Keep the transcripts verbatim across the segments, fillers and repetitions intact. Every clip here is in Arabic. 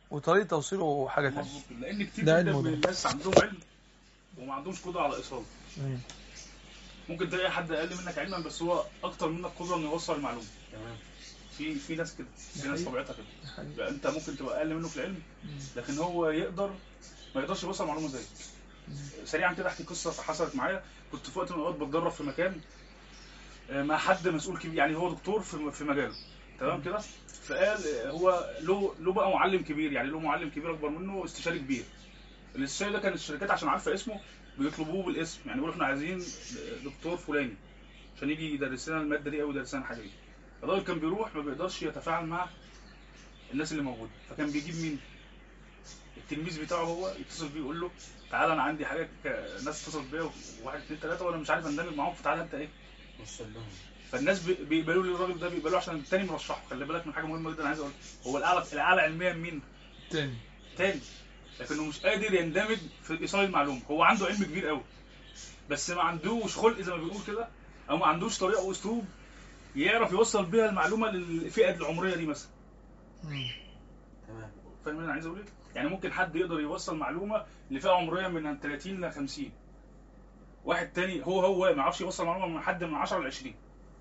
وطريقه توصيله حاجه ثانيه. مظبوط، لان كتير جدا من الناس عندهم علم وما عندهمش قدره على ايصال. ممكن تلاقي حد اقل منك علما بس هو اكتر منك قدره انه يوصل المعلومه. تمام. في في ناس كده، في ناس طبيعتها كده. يعني انت ممكن تبقى اقل منه في العلم لكن هو يقدر ما يقدرش يوصل معلومه زيك. سريعا كده احكي قصه حصلت معايا. كنت في وقت من الاوقات بتدرب في مكان مع حد مسؤول كبير، يعني هو دكتور في في مجاله، تمام كده. فقال هو له له بقى معلم كبير، يعني له معلم كبير اكبر منه، استشاري كبير. الاستشاري ده كان الشركات عشان عارفه اسمه بيطلبوه بالاسم، يعني يقولوا احنا عايزين دكتور فلاني عشان يجي يدرس لنا الماده دي او يدرس لنا الحاجه دي. الراجل كان بيروح ما بيقدرش يتفاعل مع الناس اللي موجوده، فكان بيجيب مين؟ التلميذ بتاعه هو يتصل بيه يقول له تعالى انا عندي حاجه، ناس اتصلت بيا واحد اثنين ثلاثه وانا مش عارف اندمج معاهم، فتعالى انت ايه وصل لهم. فالناس بيقبلوا لي الراجل ده، بيقبلوه عشان التاني مرشحه. خلي بالك من حاجه مهمه جدا عايز اقولها، هو الاعلى الاعلى علميا مين؟ تاني تاني لكنه مش قادر يندمج في ايصال المعلومه. هو عنده علم كبير قوي بس ما عندوش خلق زي ما بيقول كده، او ما عندوش طريقه واسلوب يعرف يوصل بيها المعلومه للفئه العمريه دي مثلا. تمام. فاهم انا عايز اقول ايه؟ يعني ممكن حد يقدر يوصل معلومه لفئه عمريه من ثلاثين ل خمسين، واحد تاني هو هو ما يعرفش يوصل معلومه من حد من عشرة ل عشرين.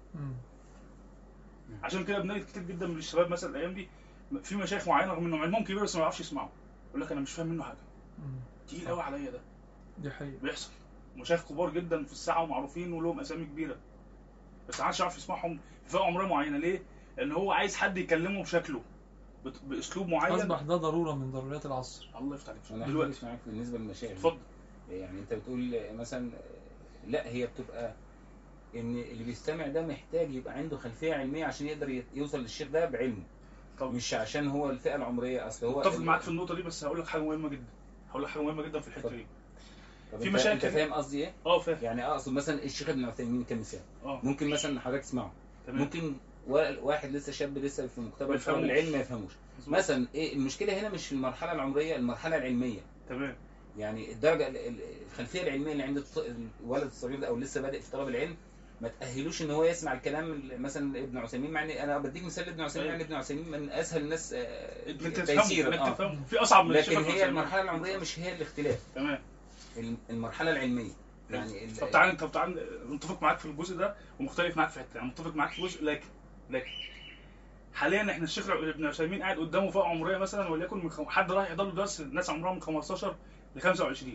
عشان كده بنلاقي كتير جدا من الشباب مثلا الايام دي في مشايخ معينه رغم انهم علمهم كبير بس ما يعرفش يسمعوا، يقول لك انا مش فاهم منه حاجه، تقيل قوي عليا ده. دي حقيقه بيحصل مشايخ كبار جدا في الساعه ومعروفين ولهم اسامي كبيره بس ما عادش يعرف يسمعهم في فئه عمريه معينه. ليه؟ لان هو عايز حد يكلمه بشكله باسلوب معين. اصبح ده ضروره من ضروريات العصر. الله يفتح عليك. انا دلوقتي معاك بالنسبه للمشايخ. اتفضل. يعني انت بتقول مثلا لا هي بتبقى ان اللي بيستمع ده محتاج يبقى عنده خلفيه علميه عشان يقدر يوصل للشيخ ده بعلمه. طب مش عشان هو الفئه العمريه. اصل هو اتفق معاك في النقطه دي بس هقول لك حاجه مهمه جدا. هقول لك حاجه مهمه جدا في الحته دي. في مشاكل. انت فاهم قصدي ايه؟ اه فاهم. يعني اقصد مثلا الشيخ ابن عثيمين كمثال. اه ممكن مثلا حضرتك تسمعه. تمام. ممكن واحد لسه شاب لسه في مقتبل فهم العلم ما يفهموش. مثلا ايه المشكله هنا؟ مش في المرحله العمريه، المرحله العلميه. تمام. يعني الدرجه الخلفيه العلميه اللي عند الولد الصغير ده او لسه بادئ في طلب العلم ما تاهلوش ان هو يسمع الكلام مثلا ابن عثيمين. مع انا بديك مثال ابن عثيمين. يعني ابن عثيمين من اسهل الناس تيسيرا. اه في اصعب من لكن هي المرحله العمريه مش هي الاختلاف. تمام. المرحله العلميه يعني. طب تعالى طب تعالى متفق معاك في الجزء ده ومختلف معاك في حته. يعني متفق معاك في جزء لكن لكن حاليا احنا الشيخ ابن عثيمين قاعد قدامه فئه عمريه مثلا وليكن من خم... حد رايح يحضر له درس الناس عمرها من خمستاشر ل خمسة وعشرين.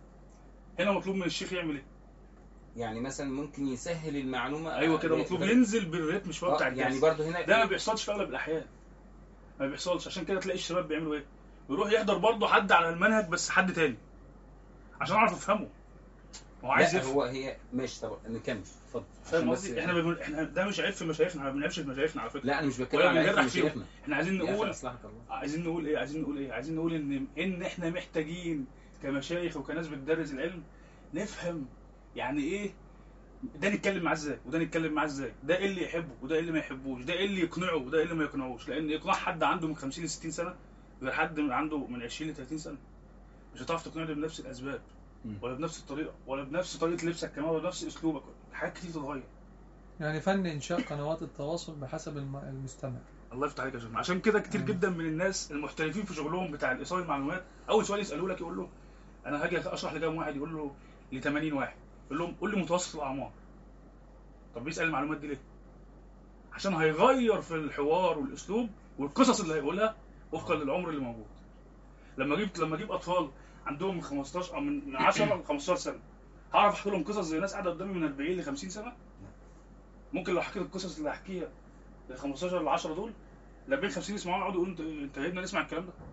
هنا مطلوب من الشيخ يعمل ايه؟ يعني مثلا ممكن يسهل المعلومه. ايوه كده مطلوب ينزل بالريتم شويه بتاع الدرس. يعني برضه هنا ده ما بيحصلش في اغلب الاحيان. ما بيحصلش. عشان كده تلاقي الشباب بيعملوا ايه؟ يروح يحضر برضه حد على المنهج بس حد تاني عشان اعرف افهمه. هو عايز يفهم. هو هي ماشي. طب نكمل اتفضل. فاهم قصدي؟ احنا بن... احنا ده مش عيب في مشايخنا، ما بنعيبش في مشايخنا على فكره. لا انا مش بتكلم على عيب في مشايخنا. احنا عايزين نقول عايزين نقول ايه عايزين نقول ايه عايزين نقول ان ان احنا محتاجين كمشايخ وكناس بتدرس العلم نفهم يعني ايه ده، نتكلم معاه ازاي وده نتكلم معاه ازاي، ده ايه اللي يحبه وده ايه اللي ما يحبوش، ده ايه اللي يقنعه وده ايه اللي ما يقنعوش. لان اقناع حد عنده من خمسين ل ستين سنه غير حد من عنده من عشرين ل ثلاثين سنه. مش هتعرف تقنعني بنفس الاسباب ولا بنفس الطريقه ولا بنفس طريقه لبسك كمان ولا بنفس اسلوبك. حاجات كتير تتغير. يعني فن انشاء قنوات التواصل بحسب المستمع. الله يفتح عليك يا شيخ. عشان كده كتير جدا من الناس المحترفين في شغلهم بتاع ايصال المعلومات اول سؤال يسالوه لك يقول له انا هاجي اشرح لكام واحد، يقول له ل ثمانين واحد، يقول لهم قول لي متوسط الاعمار. طب بيسال المعلومات دي ليه؟ عشان هيغير في الحوار والاسلوب والقصص اللي هيقولها وفقا للعمر اللي موجود. لما جبت لما اجيب اطفال عندهم من خمستاشر او من عشرة ل خمستاشر سنه هعرف احكي لهم قصص زي ناس قاعده قدامي من أربعين ل خمسين سنه؟ ممكن لو حكيت القصص اللي هحكيها ل خمستاشر ل عشرة دول ل أربعين خمسين يسمعونا يقعدوا يقولوا انت انت نسمع الكلام ده.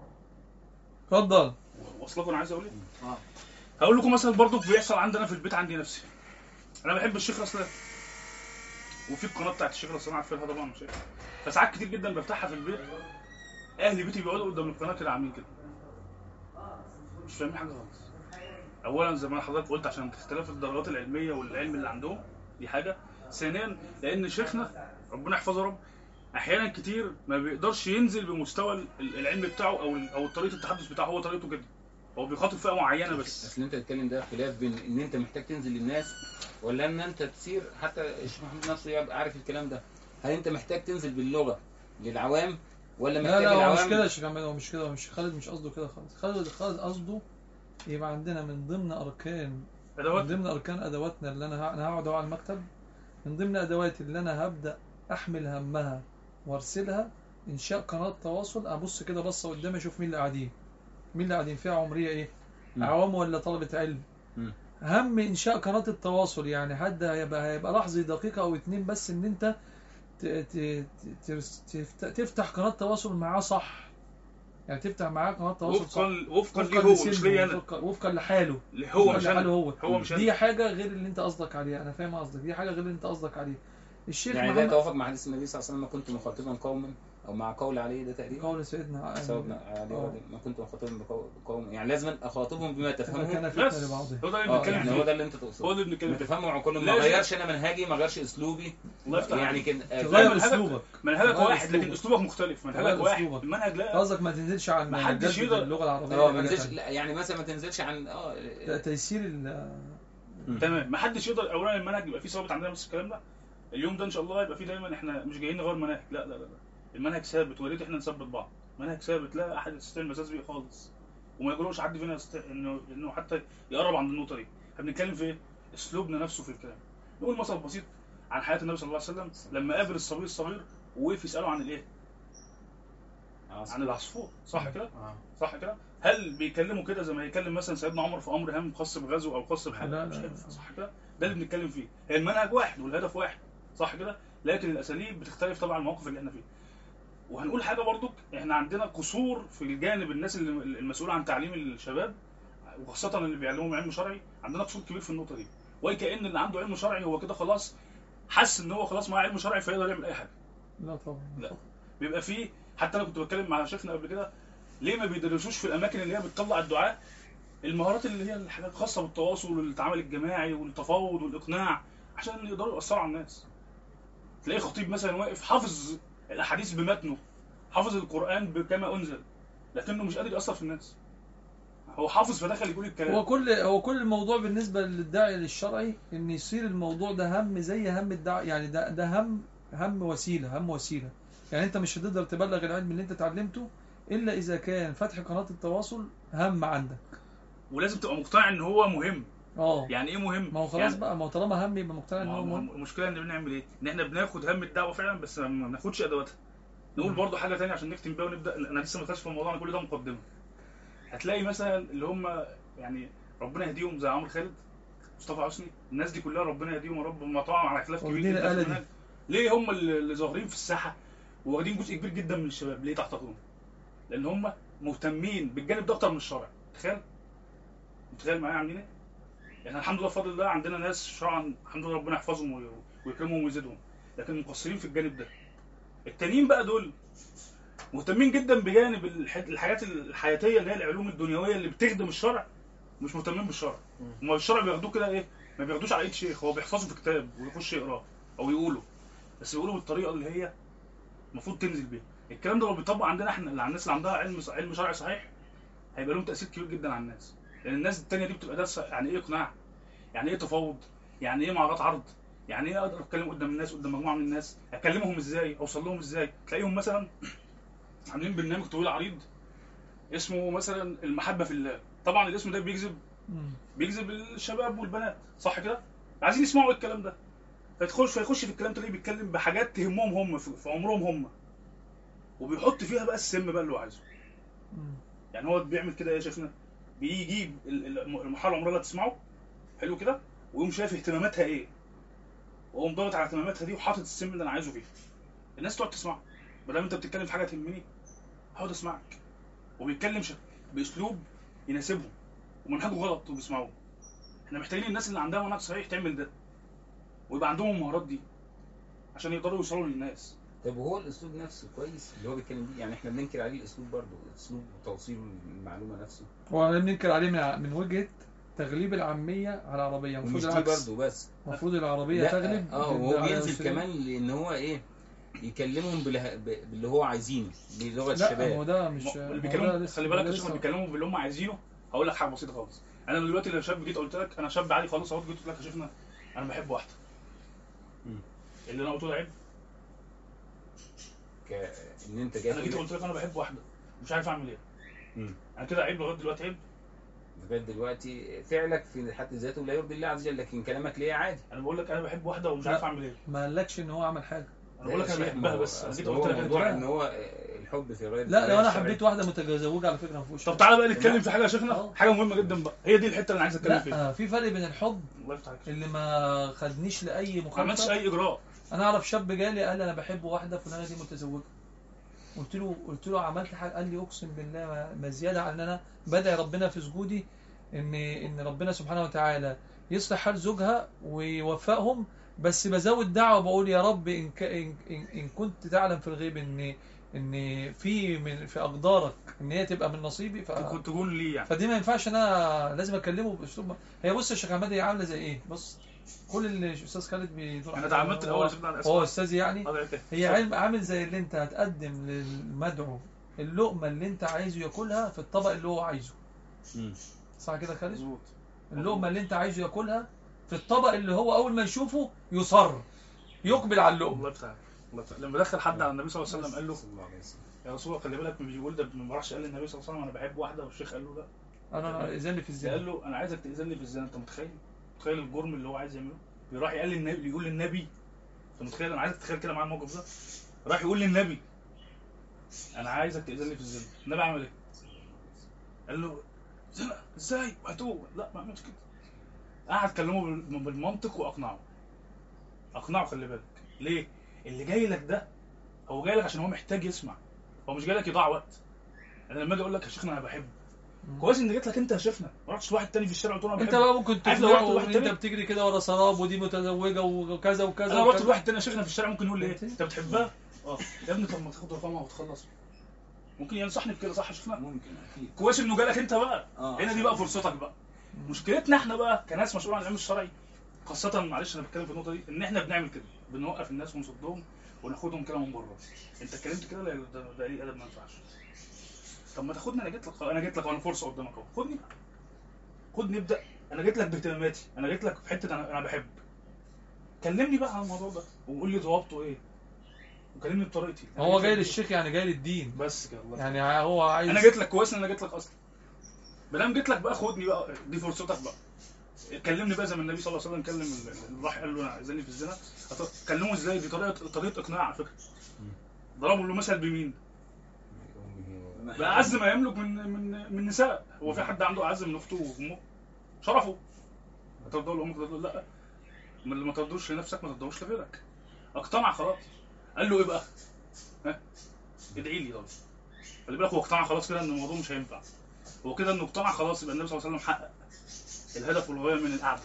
اتفضل. واصلكم انا عايز اقول ايه؟ اه هقول لكم مثلا برضو بيحصل عندنا في البيت عندي نفسي. انا بحب الشيخ رسلان وفي القناه بتاعت الشيخ رسلان عارفينها طبعا مش عارف. فساعات كتير جدا بفتحها في البيت اهل بيتي بيقعدوا قدام القناه كده عاملين كده مش فاهمين حاجه خالص. اولا زي ما حضرتك قلت عشان اختلاف الدرجات العلميه والعلم اللي عندهم دي حاجه. ثانيا لان شيخنا ربنا يحفظه رب احيانا كتير ما بيقدرش ينزل بمستوى العلم بتاعه او او طريقه التحدث بتاعه. هو طريقته كده هو بيخاطب فئه معينه بس. اصل انت بتتكلم ده خلاف بين ان انت محتاج تنزل للناس ولا ان انت تسير. حتى الشيخ محمود نفسه يبقى عارف الكلام ده. هل انت محتاج تنزل باللغه للعوام ولا لا محتاج لا هو العوامل؟ مش كده يا شيخ محمد، هو مش كده، مش خالد مش قصده كده خالص. خالد خالد قصده يبقى عندنا من ضمن اركان من ادوات ضمن اركان ادواتنا اللي انا ه- انا هقعد أهو على المكتب، من ضمن ادواتي اللي انا هبدا احمل همها وارسلها انشاء قناه تواصل. ابص كده بصه قدامي اشوف مين اللي قاعدين، مين اللي قاعدين فيها عمريه ايه، م. عوام ولا طلبه علم. م. هم انشاء قناه التواصل يعني حد هيبقى هيبقى لحظه دقيقه او اتنين بس ان انت ت- ت- ت- تفت- تفتح قناه تواصل معاه صح، يعني تفتح معاه قناه تواصل صح وفقا وفقا ليه وفقا هو مش لسنه، ليا انا، وفقا وفقا لحاله، اللي هو وفقا مش لحاله انا، هو. هو مش دي انا. حاجه غير اللي انت قصدك عليها، انا فاهم قصدك، دي حاجه غير اللي انت قصدك عليه. الشيخ يعني ده محمد يتوافق مع حديث النبي صلى الله عليه وسلم، ما كنت مخاطبا قوما، او مع قول عليه ده تقريبا قول سيدنا سبب عليه، آه. ما كنت مخاطبا بقوم، يعني لازم اخاطبهم بما كان تفهمه. فتنه بس لبعضهم. هو ده اللي اه بنتكلم يعني فيه، هو ده اللي انت هو تقصده، اللي بنتكلم ما فيه. تفهموا عقولهم، ما لازم- غيرش انا منهجي، ما غيرش اسلوبي، الله يفتح يعني عليك. كده تغير منهجك- اسلوبك، منهجك تغير واحد لكن أسلوبك. اسلوبك مختلف، منهجك تغير واحد، أسلوبك. المنهج لا. قصدك ما تنزلش عن ما حدش جد يقدر- اللغه العربيه، اه دي ما حاجة تنزلش، تانية. لا يعني مثلا ما تنزلش عن اه لا، تيسير ال تمام، ما حدش يقدر. اولا المنهج يبقى فيه ثابت عندنا، بس الكلام ده اليوم ده ان شاء الله يبقى فيه دايما، احنا مش جايين نغير مناهج، لا لا لا لا. المنهج ثابت، ويا ريت احنا نثبت بعض. منهج ثابت، لا احد يستطيع المساس بيه خالص، وما يجرؤش حد فينا يستطيع انه انه حتى يقرب عند النقطه دي. احنا بنتكلم في ايه؟ اسلوبنا نفسه في الكلام. نقول مثل بسيط عن حياه النبي صلى الله عليه وسلم لما قابل الصبي الصغير ووقف يساله عن الايه؟ عن العصفور، صح كده؟ اه صح كده؟ هل بيكلموا كده زي ما يكلم مثلا سيدنا عمر في امر هام خاص بغزو او خاص بحاجه؟ لا، مش لا، هينفع، لا. صح كده؟ ده اللي بنتكلم فيه. هي المنهج واحد والهدف واحد، صح كده؟ لكن الاساليب بتختلف طبعا المواقف اللي احنا فيها. وهنقول حاجه برضو، احنا عندنا قصور في الجانب الناس اللي المسؤوله عن تعليم الشباب، وخاصه اللي بيعلموهم علم شرعي، عندنا قصور كبير في النقطه دي. وكأن اللي عنده علم شرعي هو كده خلاص حس ان هو خلاص معاه علم شرعي فيقدر يعمل اي حاجه. لا طبعا. لا. بيبقى فيه، حتى انا كنت بتكلم مع شيخنا قبل كده، ليه ما بيدرسوش في الاماكن اللي هي بتطلع الدعاء المهارات اللي هي الحاجات الخاصه بالتواصل والتعامل الجماعي والتفاوض والاقناع، عشان يقدروا ياثروا على الناس. تلاقي خطيب مثلا واقف حافظ الاحاديث بمتنه، حافظ القران كما انزل، لكنه مش قادر ياثر في الناس. هو حافظ فدخل يقول الكلام. هو كل هو كل الموضوع بالنسبه للداعي للشرعي ان يصير الموضوع ده هم زي هم الداعي، يعني ده ده هم هم وسيله، هم وسيله. يعني انت مش هتقدر تبلغ العلم اللي انت اتعلمته الا اذا كان فتح قناه التواصل هم عندك، ولازم تبقى مقتنع ان هو مهم. اه يعني ايه مهم؟ ما هو خلاص يعني بقى، ما هو طالما هم يبقى مقتنع ان هو مهم. المشكله ان بنعمل ايه؟ ان احنا بناخد هم الدعوه فعلا بس ما بناخدش ادواتها. نقول مم. برضو حاجه ثانيه عشان نختم بيها ونبدا، انا لسه ما دخلتش في الموضوع، انا كل ده مقدمه. هتلاقي مثلا اللي هم يعني ربنا يهديهم زي عمرو خالد، مصطفى حسني، الناس دي كلها ربنا يهديهم يا رب، هم طبعا على خلاف كبير واخدين جدا في الآلة دي. المنهج. ليه هم اللي اللي ظاهرين في الساحه واخدين جزء كبير جدا من الشباب؟ ليه تعتقدون؟ لان هم مهتمين بالجانب ده اكتر من الشرع. تخيل متخيل معايا عاملين ايه؟ احنا الحمد لله بفضل الله عندنا ناس شرعا الحمد لله ربنا يحفظهم وي- ويكرمهم ويزيدهم، لكن مقصرين في الجانب ده. التانيين بقى دول مهتمين جدا بجانب الح- الحاجات الحياتيه اللي هي العلوم الدنيويه اللي بتخدم الشرع، مش مهتمين بالشرع. هم الشرع بياخدوه كده ايه؟ ما بياخدوش على ايد شيخ، هو بيحفظه في كتاب ويخش يقراه او يقوله، بس يقوله بالطريقه اللي هي المفروض تنزل بيها. الكلام ده لو بيطبق عندنا احنا اللي على الناس اللي عندها علم علم شرعي صحيح، هيبقى لهم تاثير كبير جدا على الناس. لان الناس التانيه دي بتبقى دارسه يعني ايه اقناع، يعني ايه تفاوض، يعني ايه معارضات عرض، يعني ايه اقدر اتكلم قدام الناس، قدام مجموعه من الناس، اكلمهم ازاي، اوصل لهم ازاي. تلاقيهم مثلا عاملين برنامج طويل عريض اسمه مثلا المحبه في الله، طبعا الاسم ده بيجذب مم. بيجذب الشباب والبنات، صح كده؟ عايزين يسمعوا ايه الكلام ده، فيدخلش فيخش في الكلام، تلاقيه بيتكلم بحاجات تهمهم هم في في عمرهم هم، وبيحط فيها بقى السم بقى اللي هو عايزه. مم. يعني هو بيعمل كده ايه؟ شايفنا بيجيب ال- ال- المرحله العمريه اللي هتسمعه حلو كده، ويقوم شايف اهتماماتها ايه، ويقوم ضاغط على اهتماماتها دي وحاطط السم اللي انا عايزه فيه. الناس تقعد تسمعه، ما دام انت بتتكلم في حاجه تهمني هقعد اسمعك. وبيتكلم ش- باسلوب يناسبهم، ومنهجه غلط وبيسمعوه. احنا محتاجين الناس اللي عندها منهج صحيح تعمل ده، ويبقى عندهم المهارات دي عشان يقدروا يوصلوا للناس. طب وهو الاسلوب نفسه كويس اللي هو بيتكلم بيه؟ يعني احنا بننكر عليه الاسلوب برضه، اسلوب توصيل المعلومه نفسه، هو انا بننكر عليه من من وجهه تغليب العاميه على العربيه، ومش المفروض دي العكس، برضه بس. المفروض العربيه لا تغلب. اه بال- وهو على بينزل السوري. كمان لان هو ايه، يكلمهم بله... ب- باللي هو عايزينه بلغه لا الشباب. هو ده مش اللي هو ده بيكلموا لسه- خلي ده بالك يا لسه- شيخ، بيكلموا باللي هم عايزينه. هقول لك حاجه بسيطه خالص، انا دلوقتي لو شاب جيت قلت لك انا شاب عادي خالص اهو، جيت قلت لك يا شيخنا انا بحب واحده، مم. اللي انا قلته ده عيب؟ ك... ان انت جاي انا جيت قلت لك انا بحب واحده مش عارف اعمل ايه، امم انا كده عيب لغايه دلوقتي؟ عيب؟ لغايه دلوقتي فعلك في حد ذاته لا يرضي الله عز وجل، لكن كلامك ليه عادي. انا بقول لك انا بحب واحده ومش عارف اعمل ايه. ما قالكش ان هو عمل حاجه. انا بقول لك انا بحبها بس انا جيت قلت لك الموضوع ان هو الحب في غير لا لو انا حبيت واحده متزوجه على فكره ما فيهوش. طب تعالى بقى نتكلم في حاجه يا شيخنا، حاجه مهمه جدا بقى، هي دي الحته اللي انا عايز اتكلم فيها. لا في فرق بين الحب الله يفتح عليك اللي ما خدنيش لاي مخالفه، ما عملتش اي اجراء. انا اعرف شاب جالي قال لي انا بحب واحده فلانه دي متزوجه، قلت له قلت له عملت حاجه؟ قال لي اقسم بالله ما- ما زياده عن ان انا بدعي ربنا في سجودي ان ان ربنا سبحانه وتعالى يصلح حال زوجها ويوفقهم، بس بزود دعوه بقول يا رب ان ك- ان ان إن كنت تعلم في الغيب ان ان في من في اقدارك ان هي تبقى من نصيبي ف... كنت تقول لي يعني فدي ما ينفعش انا لازم اكلمه باسلوب. هي بص يا شيخ عماد هي عامله زي ايه؟ بص كل اللي الاستاذ خالد بيدور انا اتعمدت الاول سيبنا على هو الاسماء. استاذ يعني آه، ده هي علم عامل زي اللي انت هتقدم للمدعو اللقمه اللي انت عايزه ياكلها في الطبق اللي هو عايزه. امم صح كده يا خالد؟ مظبوط. اللقمه اللي انت عايزه ياكلها في الطبق اللي هو اول ما يشوفه يصر يقبل على اللقمه. الله يفتح عليك. الله يفتح. لما دخل حد على النبي صلى الله عليه وسلم قال له صلى الله عليه وسلم يا رسول الله خلي بالك، مش بيقول ده ما راحش قال للنبي صلى الله عليه وسلم انا بحب واحده والشيخ قال له لا انا اذن في الزنا. قال له انا عايزك تاذن لي في الزنا. انت متخيل؟ متخيل الجرم اللي هو عايز يعمله؟ بيروح يقول للنبي يقول للنبي انت متخيل؟ انا عايزك تتخيل كده معايا الموقف ده. راح يقول للنبي انا عايزك تاذن لي في الزنا. النبي عمل ايه؟ قال له زنا ازاي وهتوب؟ لا ما عملش كده. قعد كلمه بال- بالمنطق واقنعه. اقنعه خلي بالك ليه؟ اللي جاي لك ده هو جاي لك عشان هو محتاج يسمع، هو مش جاي لك يضيع وقت. انا لما اجي اقول لك يا شيخنا انا بحب، كويس ان جيت لك انت يا شيخنا، ما رحتش لواحد تاني في الشارع قلت له انا بحب. انت بقى ممكن عارف لو رحت تقنعه لواحد ان تاني انت بتجري كده ورا سراب ودي متزوجه وكذا وكذا انا رحت وكذا. لواحد تاني يا شيخنا في الشارع ممكن يقول لي ايه؟ انت بتحبها؟ اه يا ابني طب ما تاخد رقمها وتخلص. ممكن ينصحني بكده صح يا شيخنا؟ ممكن اكيد. كويس انه جالك انت بقى. اه هنا دي بقى فرصتك بقى. مشكلتنا احنا بقى كناس مسؤول عن العلم الشرعي خاصة، معلش انا بتكلم في النقطة دي، ان احنا بنعمل كده، بنوقف الناس ونصدهم وناخدهم كده من بره. انت اتكلمت كده لا ده ده قليل ادب ما ينفعش. طب ما تاخدني، انا جيت لك انا جيت لك وانا فرصة قدامك اهو، خدني بقى. خدني ابدا، انا جيت لك باهتماماتي، انا جيت لك في حتة انا انا بحب. كلمني بقى عن الموضوع ده وقول لي ضوابطه ايه. وكلمني بطريقتي. أنا هو جيت جاي لك للشيخ يعني جاي للدين بس كده الله. يعني هو عايز. انا جيت لك كويس ان انا جيت لك اصلا. ما جيت لك بقى خدني بقى، دي فرصتك بقى. كلمني بقى زي ما النبي صلى الله عليه وسلم كلم اللي راح قال له انا عايزني في الزنا. كلمه ازاي؟ دي طريقه طريقه اقناع على فكره. ضربوا له مثل بمين؟ باعز ما يملك من من من نساء. هو في حد عنده اعز من اخته وامه؟ شرفه. هترضوا لامك تقول لا، ما اللي ما ترضوش لنفسك ما ترضوش لغيرك. اقتنع خلاص. قال له ايه بقى؟ ها؟ ادعي لي طبعا. خلي بالك هو اقتنع خلاص كده ان الموضوع مش هينفع. هو كده انه اقتنع خلاص، يبقى النبي صلى الله عليه وسلم حقق الهدف والغايه من القعده.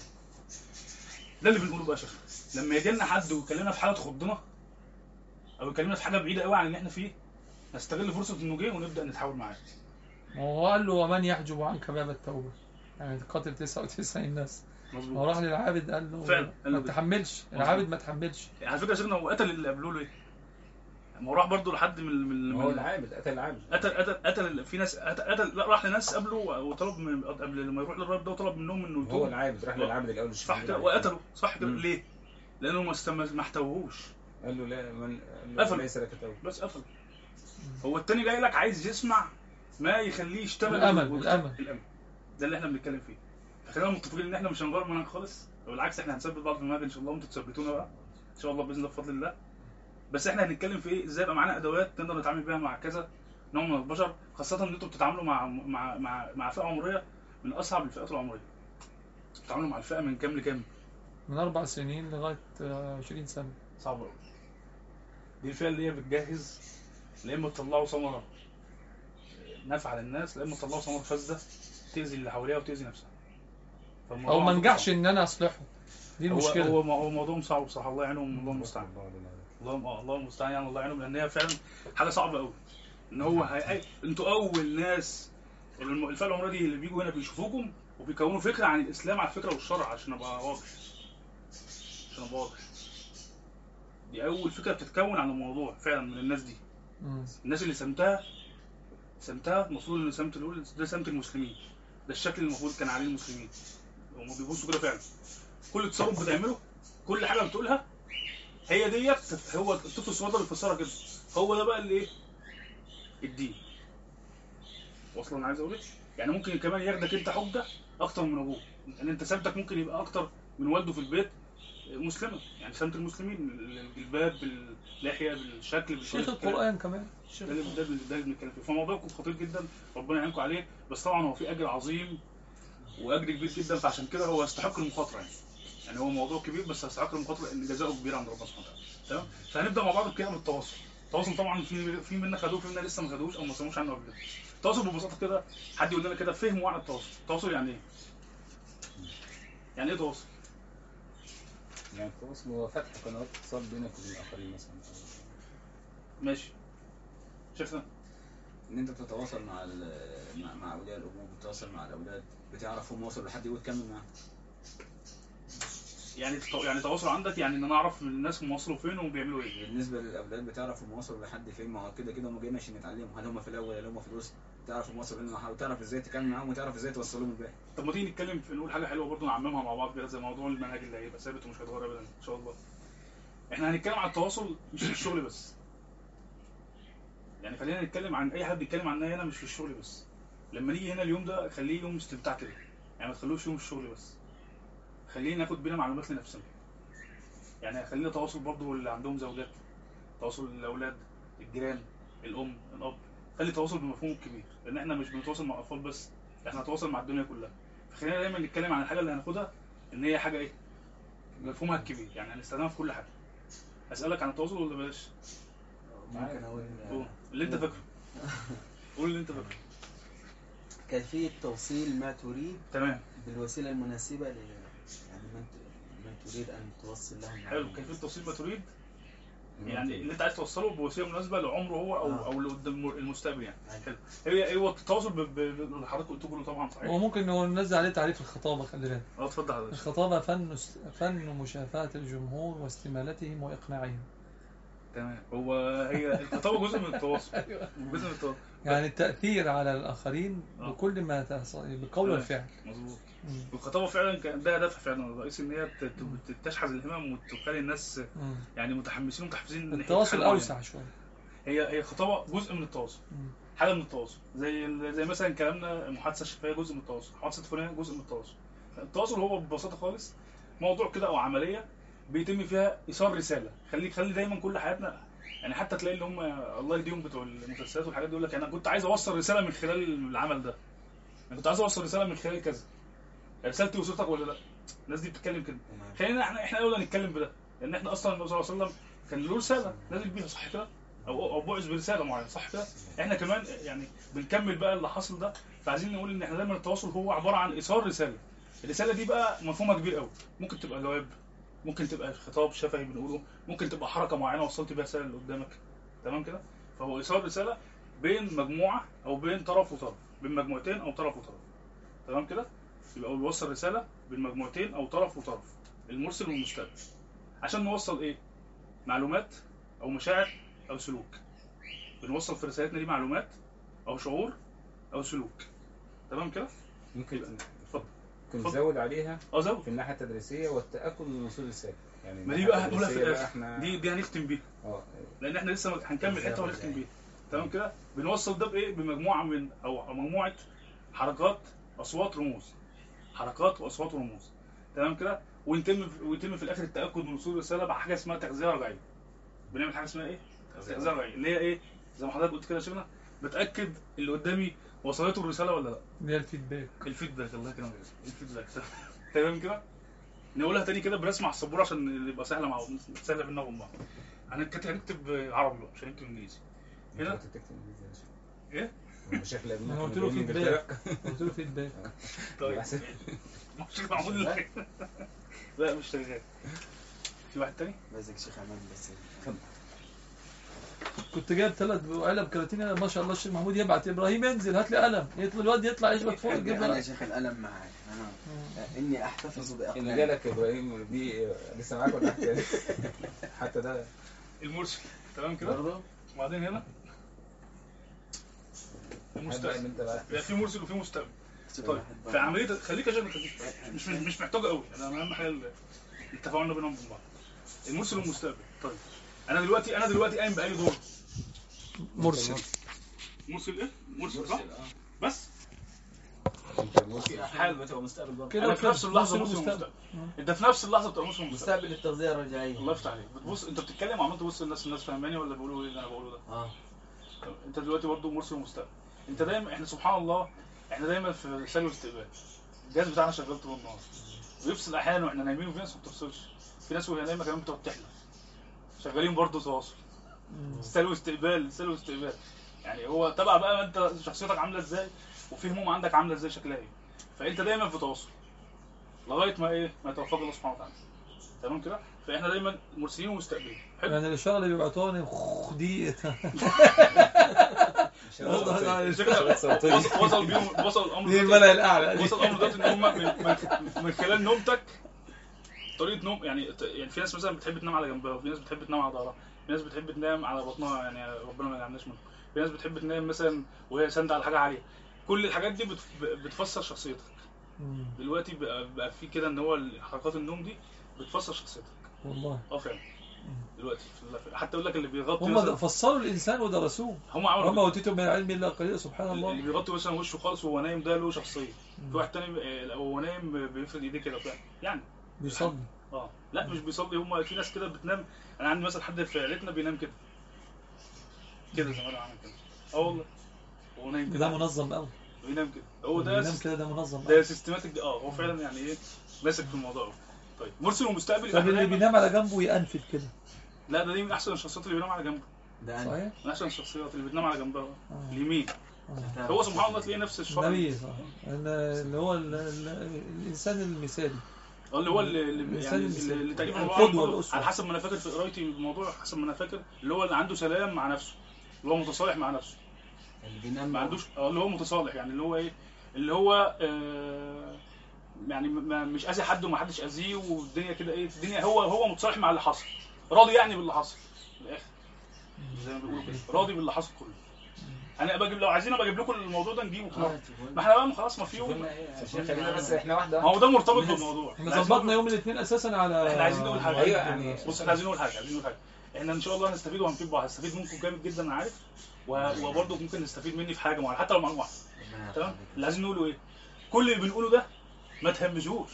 ده اللي بنقوله بقى يا شيخ. لما يجي لنا حد ويكلمنا في حاجه تخضنا او يكلمنا في حاجه بعيده قوي عن اللي احنا فيه، نستغل فرصه انه جه ونبدا نتحاور معاه. هو قال له ومن يحجب عنك باب التوبه، يعني تقاتل تسعة وتسعين ناس. مظبوط. هو راح للعابد قال له فعلا قال له ما تحملش، العابد ما تحملش. على فكره يا شيخنا هو قتل اللي قبله له ايه؟ ما هو راح برضه لحد من من هو العابد قتل العابد. قتل قتل قتل في ناس قتل, قتل لا راح لناس قبله وطلب من قبل لما يروح للراجل ده وطلب منهم انه هو يتوب. العابد راح للعابد الاول صح كده وقتله صح كده. ليه؟ لانه ما استم... ما احتوهوش. قال له لا من قفل. ليس لك توبه. بس قفل. هو التاني جاي لك عايز يسمع ما يخليه يشتغل. الامل و... الامل الامل ده اللي احنا بنتكلم فيه. فخلينا متفقين ان احنا مش هنغير منهج خالص، بالعكس احنا هنثبت بعض في المنهج ان شاء الله وانتوا تثبتونا بقى ان شاء الله باذن الله بفضل الله. بس احنا هنتكلم في ايه؟ ازاي يبقى معانا ادوات نقدر نتعامل بيها مع كذا نوع من البشر، خاصه ان انتوا بتتعاملوا مع مع مع مع فئه عمريه من اصعب الفئات العمريه. بتتعاملوا مع الفئه من كام لكام؟ من اربع سنين لغايه عشرين سنه. صعب قوي. دي الفئه اللي هي بتجهز لا اما تطلعوا ثمره نافعه للناس، لا اما تطلعوا ثمره فاسده تاذي اللي حواليها وتاذي نفسها. او ما نجحش ان انا اصلحه. دي المشكله. هو هو هو موضوع صعب بصراحه. الله يعينهم الله المستعان. الله الله المستعان يعني الله يعينهم، لان هي فعلا حاجه صعبه قوي. ان هو هي... انتوا اول ناس الفئه العمريه دي اللي بيجوا هنا بيشوفوكم وبيكونوا فكره عن الاسلام على فكره والشرع. عشان ابقى واضح عشان ابقى واضح دي اول فكره بتتكون عن الموضوع فعلا من الناس دي. مم. الناس اللي سمتها سمتها المفروض ان سمت الاول ده سمت المسلمين، ده الشكل اللي المفروض كان عليه المسلمين. هم بيبصوا كده فعلا. كل تصرف بتعمله كل حاجه بتقولها هي ديت. هو الطفل الصغير ده بيفسرها كده. هو ده بقى اللي ايه الدين. واصلا انا عايز اقول ايه يعني ممكن كمان ياخدك انت حجه اكتر من ابوه، ان انت سمتك ممكن يبقى اكتر من والده في البيت مسلمه، يعني سمت المسلمين الجلباب باللحيه بالشكل شيخ بالكل. القرآن كمان. ده اللي ده اللي ده اللي بنتكلم فيه، فموضوعكم خطير جدا، ربنا يعينكم عليه، بس طبعا هو في اجر عظيم واجر كبير جدا، فعشان كده هو يستحق المخاطره يعني. يعني هو موضوع كبير بس يستحق المخاطره لان جزاؤه كبير عند ربنا سبحانه وتعالى. تمام؟ فهنبدا مع بعض بكلام التواصل. التواصل طبعا في في منا خدوه، في منا لسه ما خدوش او ما سمعوش عنه قبل كده. التواصل ببساطه كده، حد يقول لنا كده فهم معنى التواصل. التواصل يعني ايه؟ يعني ايه تواصل؟ يعني التواصل هو فتح قنوات اتصال بينك وبين الاخرين مثلا. ماشي. شفنا؟ ان انت بتتواصل مع ال- مع, مع اولياء الامور، بتتواصل مع الاولاد، بتعرف هم وصلوا لحد ايه وتكمل معاهم. يعني يعني تواصل عندك يعني ان انا اعرف من الناس هم وصلوا فين وبيعملوا ايه. بالنسبه للاولاد بتعرف هم وصلوا لحد فين، ما هو كده كده هم جايين عشان يتعلموا، هل هم في الاول ولا هم في الوسط، تعرف هم وصلوا لنا، وتعرف ازاي تكمل معاهم وتعرف ازاي توصلهم الباقي. طب ما تيجي نتكلم في نقول حاجه حلوه برضه نعممها مع بعض كده، زي موضوع المنهج اللي هيبقى ثابت ومش هيتغير ابدا ان شاء الله. احنا هنتكلم عن التواصل مش في الشغل بس. يعني خلينا نتكلم عن اي حد بيتكلم عنها هنا مش في الشغل بس. لما نيجي هنا اليوم ده خليه يوم استمتاع كده، يعني ما تخلوش يوم الشغل بس. خلينا ناخد بينا معلومات لنفسنا. يعني خلينا تواصل برضه اللي عندهم زوجات، تواصل الاولاد، الجيران، الام، الاب. خلي تواصل بمفهومه الكبير، لان احنا مش بنتواصل مع الاطفال بس، احنا هنتواصل مع الدنيا كلها. فخلينا دايما نتكلم عن الحاجه اللي هناخدها ان هي حاجه ايه؟ مفهومها الكبير، يعني هنستخدمها في كل حاجه. اسالك عن التواصل ولا بلاش؟ ممكن اقول قول اللي انت فاكره. قول اللي انت فاكره. كيفية توصيل ما تريد تمام. بالوسيلة المناسبة ل يعني من من تريد ان توصل لهم. حلو. كيفيه توصيل ما تريد يعني اللي انت عايز توصله بوسيله مناسبه لعمره هو او آه. او اللي قدام المستقبل يعني. أيوة. حلو. هي هو التواصل ب- ب- اللي حضرتك قلت له طبعا صحيح. وممكن هو ننزل عليه تعريف الخطابة. خلي بالك، اه اتفضل حضرتك. الخطابة فن فن مشافهة الجمهور واستمالتهم وإقناعهم. تمام. هو هي الخطابه جزء من التواصل. جزء من التواصل. يعني التأثير على الآخرين آه. بكل ما تحصل بالقول تمام. والفعل. مظبوط. مم. والخطابه فعلا كان ده هدفها فعلا الرئيسي، ان هي ت- ت- تشحذ الهمم وتخلي الناس مم. يعني متحمسين ومتحفزين ناحية التواصل حاجة معينة. أوسع شوية. هي هي خطابه جزء من التواصل، مم. حاجه من التواصل، زي ال- زي مثلا كلامنا المحادثه الشفهيه جزء من التواصل، محادثه فلان جزء من التواصل. التواصل هو ببساطه خالص موضوع كده او عمليه بيتم فيها ايصال رساله. خلي خلي دايما كل حياتنا يعني، حتى تلاقي اللي هم الله يهديهم بتوع المسلسلات والحاجات دي يقول لك انا كنت عايز اوصل رساله من خلال العمل ده، انا كنت عايز اوصل رساله من خلال كذا. رسالتي وصلتك ولا لا؟ الناس دي بتتكلم كده. خلينا احنا احنا الاول نتكلم بده، لان احنا اصلا النبي صلى الله عليه وسلم كان له رساله نازل بيها، صح كده؟ او او بعث برساله معينه، صح كده؟ احنا كمان يعني بنكمل بقى اللي حصل ده، فعايزين نقول ان احنا دايما التواصل هو عباره عن ايصال رساله. الرساله دي بقى مفهومها كبير قوي، ممكن تبقى جواب، ممكن تبقى خطاب شفهي بنقوله، ممكن تبقى حركه معينه وصلت بيها رساله اللي قدامك. تمام كده؟ فهو ايصال رساله بين مجموعه او بين طرف وطرف، بين مجموعتين او طرف وطرف. تمام كده؟ يبقى بيوصل رساله بين مجموعتين او طرف وطرف، المرسل والمستقبل، عشان نوصل ايه؟ معلومات او مشاعر او سلوك. بنوصل في رسالتنا دي معلومات او شعور او سلوك. تمام كده؟ ممكن اتفضل. ممكن اتفضل. نزود عليها اه زود. في الناحيه التدريسيه والتاكد من وصول الرساله. يعني ما دي الناحية بقى هنقولها في التدريسية بقى الاخر، احنا دي دي هنختم بيها، اه لان احنا لسه هنكمل حته وهنختم بيها. تمام كده؟ بنوصل ده بايه؟ بمجموعه من او أو مجموعه حركات، اصوات، رموز. حركات واصوات ورموز. تمام كده؟ ويتم ويتم في الاخر التاكد من وصول الرساله بحاجه اسمها تغذيه رجعيه. بنعمل حاجه اسمها ايه؟ تغذيه رجعيه، اللي هي ايه؟ زي ما حضرتك قلت كده يا شيخنا، بتاكد اللي قدامي وصلته الرساله ولا لا. اللي هي الفيدباك. الفيدباك، الله يكرمك. الفيدباك. تمام كده؟ نقولها تاني كده برسم على السبوره عشان يبقى سهله مع سهله بينا وبين بعض. هنكتب هنكتب عربي بقى مش هنكتب انجليزي. هنا ايه؟ المشايخ اللي انا قبلنا قلت كانوا له جايين من فيدباك. إنجلترا. قلت له فيدباك. طيب أحسن. مش معمول لك. لا مش شغال. في واحد تاني؟ ماسك شيخ عماد بس. كنت جايب ثلاث علب كراتين، ما شاء الله الشيخ محمود يبعت ابراهيم انزل هات لي قلم، يطلع الواد يطلع يشبك فوق يجيب انا يا لك. شيخ القلم معي انا اني احتفظ اللي باقلام. جالك يا ابراهيم دي لسه معاك ولا حتى حتى ده المرسل. تمام كده؟ برضه وبعدين هنا اللي المستقبل. انت بقى يعني في مرسل وفي مستقبل. طيب في عمليه خليك يا شيخ مش مش محتاجه قوي، انا اهم حاجه التفاعل بينهم وبين بعض. المرسل والمستقبل. طيب انا دلوقتي انا دلوقتي قايم بأي دور؟ مرسل. مرسل ايه؟ مرسل صح؟ مرسل اه بس انت مرسل في احيانا بتبقى مستقبل برضه. كده انا في نفس اللحظه مرسل مرسل ومستقبل. ومستقبل. انت في نفس اللحظه بتبقى مرسل ومستقبل. مستقبل التغذيه الرجعيه. الله يفتح عليك. بتبص انت بتتكلم وعمال تبص للناس، الناس فاهماني ولا بيقولوا ايه اللي انا بقوله ده؟ اه طب انت دلوقتي برضه مرسل ومستقبل. انت دايما، احنا سبحان الله احنا دايما في سلو استقبال. الجهاز بتاعنا شغال طول النهار، بيفصل احيانا واحنا نايمين، وفي ناس ما بتفصلش، في ناس وهي نايمه كمان بتقعد تحلم، شغالين برضه تواصل. سلو استقبال سلو استقبال. يعني هو تبع بقى انت شخصيتك عامله ازاي، وفي هموم عندك عامله ازاي، شكلها ايه. فانت دايما في تواصل لغايه ما ايه ما يتوفق الله سبحانه وتعالى. تمام كده؟ فاحنا دايما مرسلين ومستقبلين. حلو. يعني الاشاره اللي بيبعتوها لي دي وصل وصل بيهم وصل الامر دي دلوقتي- الملأ الاعلى دي. وصل الامر دلوقتي ان هم من, من, من خلال نومتك، طريقه نوم يعني يعني في ناس مثلا بتحب تنام على جنبها، وفي ناس بتحب تنام على ظهرها، في ناس بتحب تنام على بطنها، يعني ربنا ما يجعلناش منهم. في ناس بتحب تنام مثلا وهي ساندة على حاجه عاليه. كل الحاجات دي بت- بتفسر شخصيتك. مم. دلوقتي بقى, بقى في كده ان هو حركات النوم دي بتفسر شخصيتك. والله اه فعلا. دلوقتي في- حتى يقول لك اللي بيغطي هم مثلا، فصلوا الانسان ودرسوه. هم عملوا وما كده. اوتيتم من العلم الا قليلا سبحان اللي الله. بيغطي مثلا وشه خالص وهو نايم ده له شخصيه. في واحد تاني آه، وهو نايم بيفرد ايديه كده فعلا يعني. بيصلي. اه لا مش بيصلي، هم في ناس كده بتنام. انا عندي مثلا حد في عيلتنا بينام كده كده زي ما انا عامل كده. اه والله هو نايم ده كده منظم قوي. بينام كده. هو ده بينام سيست- كده، ده منظم ده قوي. سيستماتيك. اه هو فعلا يعني ايه ماسك في الموضوع ده. طيب مرسل ومستقبل يبقى طب إحنا اللي دايماً- بينام على جنبه ينفد كده. لا ده دي من احسن الشخصيات اللي بينام على جنبه. ده انا صحيح. من احسن الشخصيات اللي بتنام على جنبها آه. اليمين. آه. هو سبحان الله تلاقيه نفس الشرع. النبي صح. اللي هو ال- ال- الانسان المثالي. اه اللي هو اللي اللي الإنسان يعني المثالي. اللي تقريبا هو القدوة برضه والأسوة. على حسب ما انا فاكر في قرايتي الموضوع، حسب ما انا فاكر اللي هو اللي عنده سلام مع نفسه، اللي هو متصالح مع نفسه. اللي بينام ما عندوش اه اللي هو متصالح، يعني اللي هو ايه اللي هو آه يعني ما مش اذي حد وما حدش اذيه، والدنيا كده ايه الدنيا هو هو متصالح مع اللي حصل، راضي يعني باللي حصل في الاخر زي ما بيقولوا كده، راضي باللي حصل كله. انا بجيب لو عايزين ابقى اجيب لكم الموضوع ده نجيبه في مره. ما احنا بقى خلاص ما فيه شوف لنا ايه عشان خلينا بس احنا واحده ما هو واحده. ده مرتبط بالموضوع. احنا عايزين ظبطنا نقول- يوم الاثنين اساسا على احنا عايزين نقول حاجه. ايوه يعني بص احنا عايزين نقول حاجه عايزين نقول حاجه احنا ان شاء الله هنستفيد وهنفيد بعض، هستفيد منكم جامد جدا انا عارف، و- وبرضه ممكن نستفيد مني في حاجه معينه حتى لو معلومه واحده. تمام. اللي عايزين نقوله ايه؟ كل اللي بنقوله ده ما تهمشوش،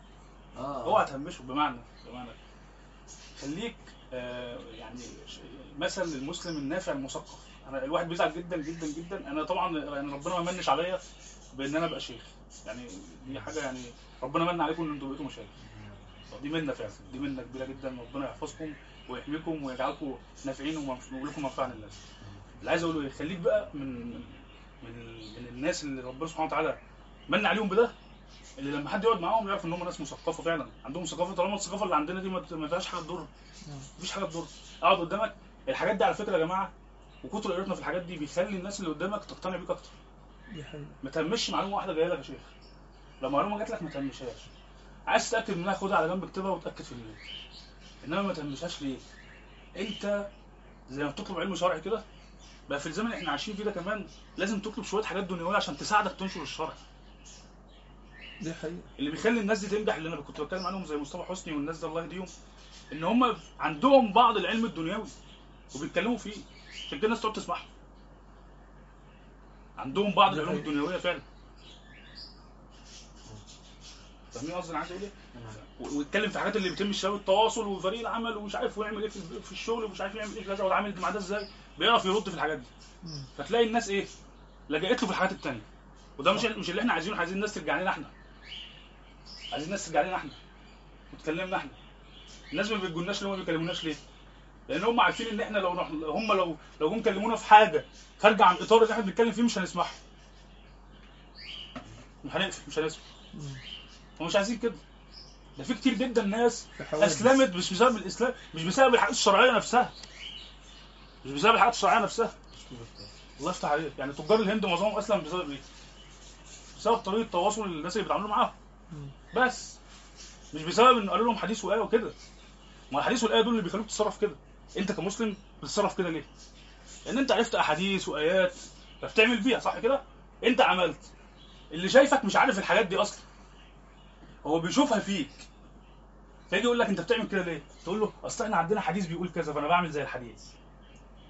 اه اوعى تهمشه. بمعنى بمعنى خليك آه يعني ش- مثل للمسلم النافع المثقف. انا الواحد بيزعل جدا جدا جدا. انا طبعا يعني ربنا ما منش عليا بان انا ابقى شيخ، يعني دي حاجه يعني ربنا من عليكم ان انتوا بقيتوا مشايخ. دي منة فعلا، دي منة كبيرة جدا. ربنا يحفظكم ويحميكم ويجعلكم نافعين ومنف- ولكم منفعة للناس. اللي عايز اقوله ايه؟ خليك بقى من من من الناس اللي ربنا سبحانه وتعالى من عليهم بده، اللي لما حد يقعد معاهم يعرف ان هم ناس مثقفة فعلا، عندهم ثقافة. طالما الثقافة اللي عندنا دي ما ت- ما فيهاش حاجة تضر، مفيش حاجة تضر. اقعد قدامك الحاجات دي على فكرة يا جماعة، وكتر قراءتنا في الحاجات دي بيخلي الناس اللي قدامك تقتنع بيك اكتر. دي حقيقة. ما تهمش معلومة واحدة جاية لك يا شيخ. لو معلومة جات لك ما تهمشهاش. عايز تتاكد منها خدها على جنب اكتبها وتاكد في الليل. انما ما تهمشهاش ليه؟ انت زي ما بتطلب علم شرعي كده، بقى في الزمن اللي احنا عايشين فيه ده كمان لازم تطلب شويه حاجات دنيويه عشان تساعدك تنشر الشرع. دي حقيقة. اللي بيخلي الناس دي تنجح، اللي انا كنت بتكلم عنهم زي مصطفى حسني والناس دي الله يهديهم، ان هم عندهم بعض العلم الدنيوي وبيتكلموا فيه، عشان كده الناس تقعد تسمعهم. عندهم بعض دي العلوم حقيقة. الدنيويه فعلا. فاهمين قصدي انا عايز اقول ايه؟ و- ويتكلم في حاجات اللي بيتم الشباب، التواصل وفريق العمل ومش عارف ويعمل ايه في في الشغل ومش عارف يعمل ايه في كذا ويتعامل مع ده ازاي، بيعرف يرد في الحاجات دي. مم. فتلاقي الناس ايه؟ لجأت له في الحاجات التانية. وده مش مش اللي احنا عايزينه، عايزين الناس ترجع لنا احنا. عايزين الناس ترجع لنا احنا وتكلمنا احنا. الناس ما بيجولناش ليه، ما بيكلموناش ليه؟ لان هم عارفين ان احنا لو رح... هم لو لو جم كلمونا في حاجه خارجه عن الاطار اللي احنا بنتكلم فيه مش هنسمعها. مش هنقفل، مش هنسمع. مم. ومش عايزين كده. ده في كتير جدا ناس في حوادث. اسلمت مش بسبب الاسلام، مش بسبب الحاجات الشرعيه نفسها. مش بسبب الحاجات الشرعيه نفسها. الله يفتح عليك. يعني تجار الهند معظمهم اسلم بسبب ايه؟ بسبب طريقه تواصل الناس اللي بيتعاملوا معاهم. مم. بس مش بسبب ان قالوا لهم حديث وايه وكده. ما الحديث والايه دول اللي بيخلوك تتصرف كده. انت كمسلم بتتصرف كده ليه؟ لان انت عرفت احاديث وايات فبتعمل بيها، صح كده؟ انت عملت. اللي شايفك مش عارف الحاجات دي اصلا، هو بيشوفها فيك، فيجي يقول لك انت بتعمل كده ليه؟ تقول له اصل احنا عندنا حديث بيقول كذا فانا بعمل زي الحديث.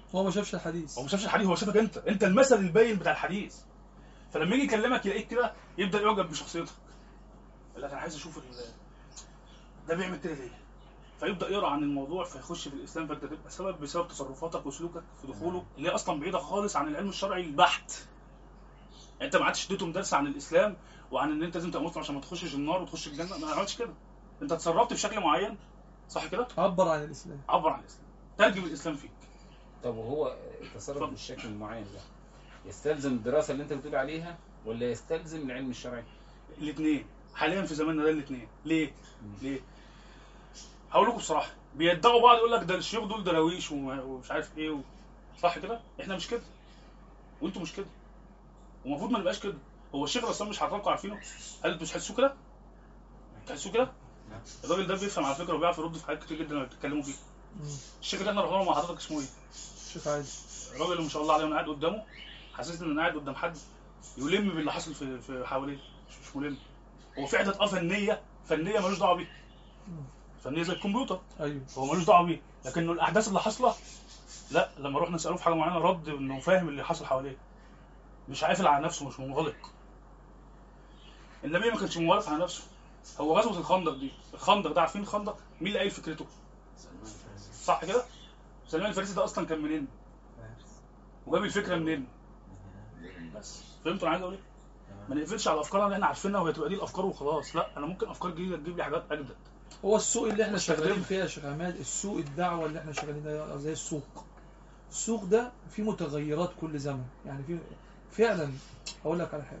هو ما شافش الحديث. هو ما شافش الحديث، هو شافك انت انت المثل الباين بتاع الحديث. فلما يجي يكلمك يلاقيك كده يبدا يعجب بشخصيتك، يقول لك انا عايز اشوف ده بيعمل كده ليه، فيبدا يقرا عن الموضوع فيخش في الاسلام، فانت تبقى سبب بسبب تصرفاتك وسلوكك في دخوله اللي هي اصلا بعيده خالص عن العلم الشرعي البحت. انت ما عادش اديتهم درس عن الاسلام وعن ان انت لازم تبقى مسلم عشان ما تخشش النار وتخش الجنه، ما عملتش كده. انت اتصرفت بشكل معين، صح كده؟ عبر عن الاسلام، عبر عن الاسلام، ترجم الاسلام فيك. طب وهو التصرف بالشكل المعين ده يستلزم الدراسه اللي انت بتقول عليها ولا يستلزم العلم الشرعي؟ الاثنين حاليا في زماننا ده، الاثنين. ليه؟ مم. ليه؟ هقول لكم بصراحه، بيدعوا بعض يقول لك ده الشيوخ دول دراويش ومش عارف ايه و... صح كده؟ احنا مش كده وانتوا مش كده، ومفروض ما نبقاش كده. هو الشيخ اصلا مش حضراتكم عارفينه؟ هل انتوا مش تحسوه كده؟ تحسوه كده؟ الراجل ده بيفهم على فكره وبيعرف يرد في حاجات كتير جدا لما بتتكلموا فيه. الشيخ اللي احنا رحنا مع حضرتك اسمه ايه؟ الشيخ عادل. الراجل اللي ما شاء الله عليه، وانا قاعد قدامه حسيت ان انا قاعد قدام حد يلم باللي حاصل في في حواليه. مش مش ملم، هو في عدة اه فنيه فنيه ملوش دعوه بيها، فنيه زي الكمبيوتر. ايوه هو ملوش دعوه بيه، لكنه الاحداث اللي حاصله لا، لما رحنا نساله في حاجه معينه رد انه فاهم اللي حاصل حواليه، مش قافل على نفسه، مش منغلق. النبي ما كانش منغلق على نفسه. هو غزوه الخندق دي، الخندق ده عارفين الخندق مين اللي قايل فكرته؟ صح كده؟ سلمان الفارسي ده اصلا كان منين؟ وجاب الفكره منين؟ بس فهمتوا انا عايز اقول ايه؟ ما نقفلش على الافكار اللي احنا عارفينها وهي تبقى دي الافكار وخلاص، لا انا ممكن افكار جديده تجيب لي حاجات اجدد. هو السوق اللي احنا شغالين فيها يا شيخ عماد، السوق الدعوه اللي احنا شغالين ده زي السوق. السوق ده فيه متغيرات كل زمن، يعني في فعلا. اقول لك على حاجه،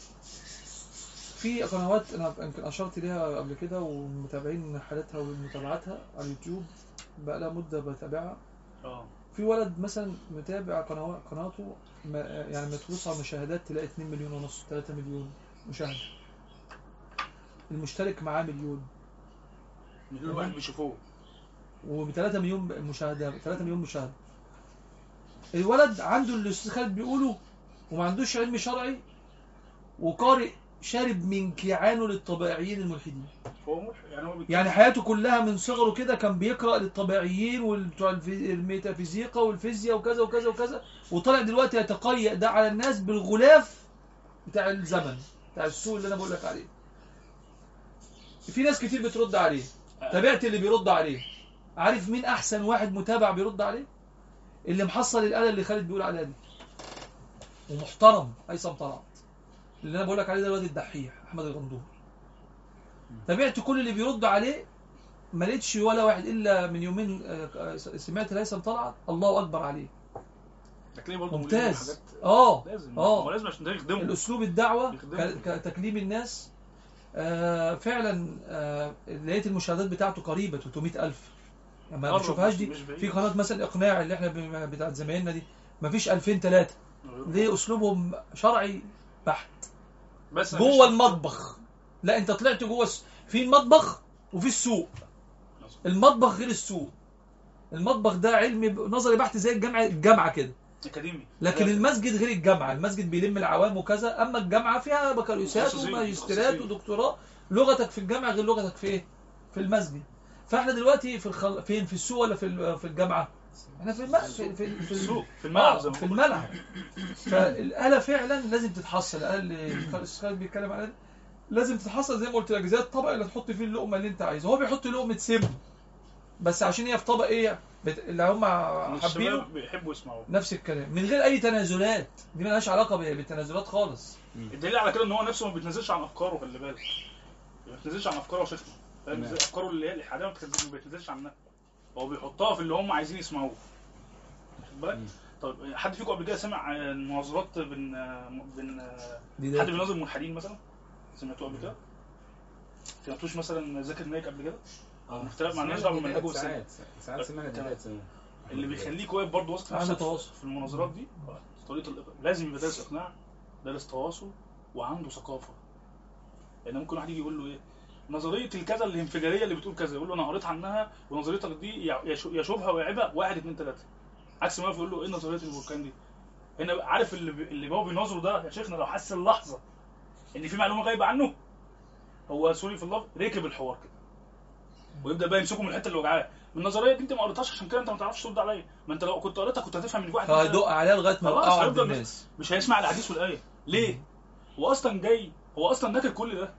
في قنوات انا يمكن اشرت ليها قبل كده ومتابعين حالتها ومتابعتها على اليوتيوب بقى لها مده بتابعها. اه في ولد مثلا متابع قناه قناته يعني متوصل على مشاهدات تلاقي اتنين مليون ونص تلاتة مليون مشاهده، المشترك معاه مليون، مليون واحد بيشوفوه، وب تلاتة مليون مشاهده، تلاتة مليون مشاهده. الولد عنده اللي الاستاذ خالد بيقوله وما عندوش علم شرعي، وقارئ شارب من كيعانه للطبيعيين الملحدين. هو ملحد يعني، هو يعني حياته كلها من صغره كده كان بيقرأ للطبيعيين وبتوع الميتافيزيقا والفيزياء وكذا وكذا وكذا، وطلع دلوقتي يتقيأ ده على الناس بالغلاف بتاع الزمن بتاع السوق اللي انا بقول لك عليه. في ناس كتير بترد عليه، تابعت اللي بيرد عليه. عارف مين احسن واحد متابع بيرد عليه؟ اللي محصل الآلة اللي خالد بيقول عليها دي، ومحترم، هيثم طلعت، اللي انا بقول لك عليه ده الواد الدحيح احمد الغندور. تابعت كل اللي بيرد عليه، ما لقيتش ولا واحد الا من يومين سمعت هيثم طلعت الله اكبر عليه، ممتاز. اه لازم اه لازم عشان ده يخدمه الاسلوب الدعوه كتكليم الناس. آه فعلا آه لقيت المشاهدات بتاعته قريبه تلتمية ألف، يعني ما بشوفهاش دي في قناه مثلا اقناع اللي احنا بتاعت زمايلنا دي ما فيش ألفين ثلاثة. ليه؟ اسلوبهم شرعي بحت، بس جوه المطبخ. لا انت طلعت جوه في المطبخ وفي السوق. المطبخ غير السوق. المطبخ ده علم نظري بحت زي الجامعه الجامعه كده اكاديمي، لكن المسجد غير الجامعه. المسجد بيلم العوام وكذا، اما الجامعه فيها بكالوريوسات وماجستيرات ودكتوراه. لغتك في الجامعه غير لغتك في ايه؟ في المسجد. فاحنا دلوقتي في الخل... فين؟ في السوق ولا في في الجامعه؟ احنا في الم... في في, في السوق، في الملعب، آه في الملعب. فالاله فعلا لازم تتحصل. الاله اللي الاستاذ خالد بيتكلم عليها لازم تتحصل زي ما قلت لك، زي الطبق اللي تحط فيه اللقمه اللي انت عايزها. هو بيحط لقمه سم بس عشان هي في طبق ايه بت... اللي هم حابينه بيحبوا يسمعوه. نفس الكلام من غير اي تنازلات. دي مالهاش علاقه بالتنازلات خالص. الدليل على كده ان هو نفسه ما بيتنازلش عن افكاره، خلي بالك، ما بيتنازلش عن افكاره وشيخنا، فاهم ازاي؟ افكاره اللي هي الحاديه ما بيتنازلش عنها، هو بيحطها في اللي هم عايزين يسمعوه، واخد بالك؟ طيب حد فيكم قبل كده سمع مناظرات بين بين حد بيناظر ملحدين مثلا؟ سمعتوه قبل كده؟ سمعتوش مثلا ذاكر نايك قبل كده؟ مختلف مع الناس دعوه بمنهجه ساعات ساعات سمعنا دلوقتي سمعنا اللي بيخليك واقف برضه واثق في نفسك في المناظرات دي طريقه الإقناع. لازم يبقى دارس اقناع، دارس تواصل، وعنده ثقافه. لان ممكن واحد يجي يقول له ايه نظريه الكذا الانفجاريه اللي بتقول كذا، يقول له انا قريت عنها ونظريتك دي يشوبها ويعيبها واحد اتنين تلاته، عكس ما يقول له ايه نظريه البركان دي. هنا عارف اللي اللي هو بيناظره ده يا شيخنا لو حس اللحظه ان في معلومه غايبه عنه، هو سوري في اللفظ ركب الحوار كده، ويبدا بقى يمسكوا من الحته اللي وجعاه. من النظريه دي انت ما قريتهاش، عشان كده انت ما تعرفش ترد عليا. ما انت لو كنت قريتها كنت هتفهم ان في واحد هيدق عليها لغايه ما خلاص يوقعوا عند هيفضل الناس. مش هيسمع الحديث والايه. ليه؟ هو اصلا جاي، هو اصلا ناكر كل ده،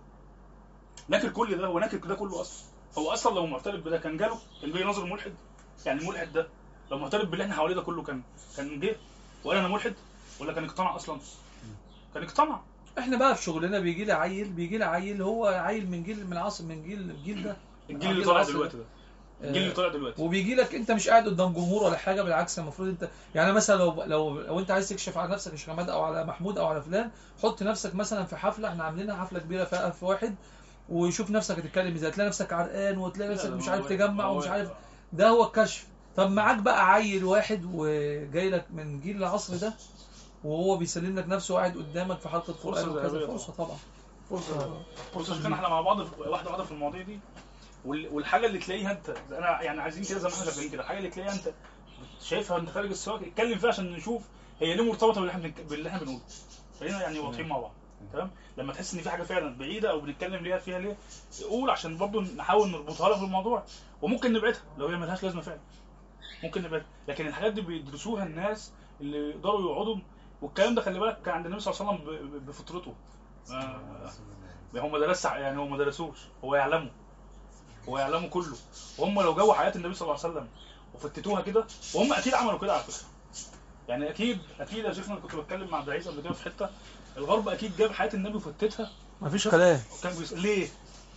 ناكر كل ده، هو ناكر ده كله اصلا. هو اصلا لو معترف بده كان جاله، كان جاي ناظر ملحد. يعني الملحد ده لو معترف باللي احنا حواليه ده كله كان كان جه وقال انا ملحد، ولا كان اقتنع اصلا؟ كان اقتنع. احنا بقى في شغلنا بيجي لي عيل بيجي لي عيل هو عيل من جيل من عصر من جيل الجيل ده الجيل اللي طالع دلوقتي ده الجيل اللي طالع دلوقتي وبيجي لك انت مش قاعد قدام جمهور ولا حاجه، بالعكس المفروض انت يعني مثلا لو لو لو انت عايز تكشف على نفسك يا شيخ عماد او على محمود او على فلان، حط نفسك مثلا في حفله احنا عاملينها حفله كبيره فيها ألف واحد، وشوف نفسك هتتكلم ازاي، تلاقي نفسك عرقان وتلاقي نفسك مش عارف تجمع ومش عارف. ده هو الكشف. طب معاك بقى عيل واحد وجاي لك من جيل العصر ده وهو بيسلم لك نفسه وقاعد قدامك في حلقه قران وكذا، فرصه طبعا فرصه فرصه عشان احنا مع بعض واحده واحده في المواضيع دي. والحاجه اللي تلاقيها انت، انا يعني عايزين كده زي ما احنا شغالين كده، الحاجه اللي تلاقيها انت شايفها انت خارج السياق اتكلم فيها عشان نشوف هي ليه مرتبطه باللي احنا باللي احنا بنقوله. خلينا يعني واضحين مع بعض، تمام؟ لما تحس ان في حاجه فعلا بعيده او بنتكلم ليها فيها ليه، قول عشان برضو نحاول نربطها لها في الموضوع. وممكن نبعدها لو هي ملهاش لازمه فعلا، ممكن نبعدها. لكن الحاجات دي بيدرسوها الناس اللي يقدروا يقعدوا. والكلام ده خلي بالك كان عند النبي صلى الله عليه وسلم بفطرته. آه هم ما درس يعني هو ما درسوش، هو يعلمه هو يعلمه كله. وهم لو جابوا حياه النبي صلى الله عليه وسلم وفتتوها كده، وهم اكيد عملوا كده على فكره. يعني اكيد اكيد يا شيخنا، كنت بتكلم مع عبد العزيز قبل كده في حته، الغرب اكيد جاب حياه النبي وفتتها. مفيش كلام. كان بيس... ليه؟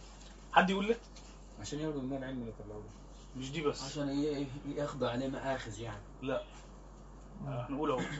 حد يقول لي؟ عشان ياخدوا منها العلم اللي طلعوه. مش دي بس، عشان ياخدوا عليه مآخذ يعني. لا احنا نقول اهو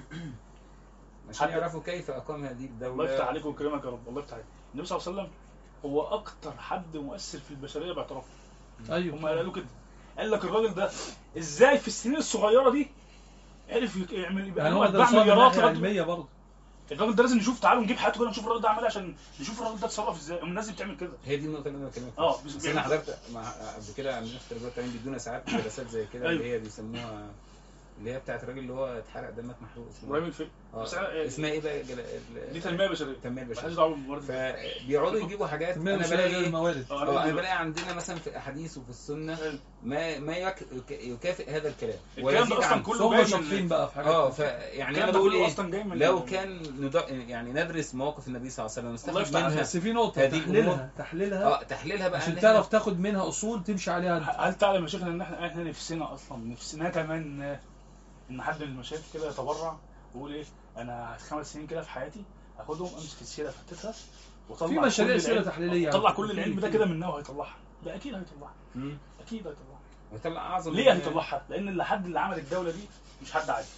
عشان يعرفوا كيف اقام هذه الدوله. الله يفتح عليك ويكرمك يا رب. الله يفتح عليك. النبي صلى الله عليه وسلم هو اكتر حد مؤثر في البشريه باعترافه. ايوه هم قالوا كده، قال لك الراجل ده ازاي في السنين الصغيره دي عرف يعمل يبقى يعني هو اتباع ده مليارات علميه برضه. الراجل ده لازم نشوف، تعالوا نجيب حياته كده نشوف الراجل ده عمل ايه عشان نشوف الراجل ده اتصرف ازاي. الناس دي بتعمل كده. هي دي النقطه اللي انا بكلمك فيها. اه بس انا حضرت مع قبل كده عندنا في تربيه التعليم بيدونا ساعات جلسات زي كده. أيوه. اللي هي بيسموها اللي هي بتاعت الراجل اللي هو اتحرق دمك محروق، اسمه ابراهيم الفقي. اه اسمها ايه بقى؟ دي تنميه بشريه. تنميه بشريه. محدش دعوه بالموارد. فبيقعدوا يجيبوا حاجات انا بلاقي الموارد. اه انا بلاقي عندنا مثلا في الاحاديث وفي السنه ما ما يكافئ هذا الكلام. الكلام ده اصلا كله جاي من بقى في حاجات. اه فيعني انا بقول ايه، لو كان يعني ندرس مواقف النبي صلى الله عليه وسلم نستفيد منها. بس في نقطه تحليلها تحليلها اه تحليلها بقى عشان تعرف تاخد منها اصول تمشي عليها. هل تعلم يا شيخنا ان احنا احنا نفسنا اصلا نفسنا كمان ان حد من المشايخ كده يتبرع ويقول ايه، انا خمس سنين كده في حياتي هاخدهم امسك السيره افتتها واطلع في مشاريع سيره تحليليه، طلع كل العلم ده كده منها وهيطلعها. ده اكيد هيطلعها، اكيد هيطلعها. هيطلع اعظم. ليه هيطلعها؟ لان اللي حد اللي عمل الدوله دي مش حد عادي.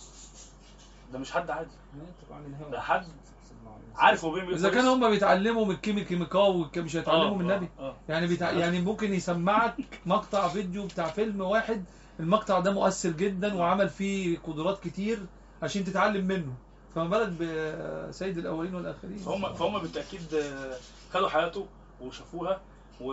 ده مش حد عادي، ده حد عارف هو بيعمل ايه. اذا كانوا هم بيتعلموا من الكيميكاوي مش هيتعلموا من النبي. يعني بيتع... يعني ممكن يسمعك مقطع فيديو بتاع فيلم واحد، المقطع ده مؤثر جدا وعمل فيه قدرات كتير عشان تتعلم منه، فما بالك بسيد الاولين والاخرين. فهم فهم بالتاكيد خدوا حياته وشافوها و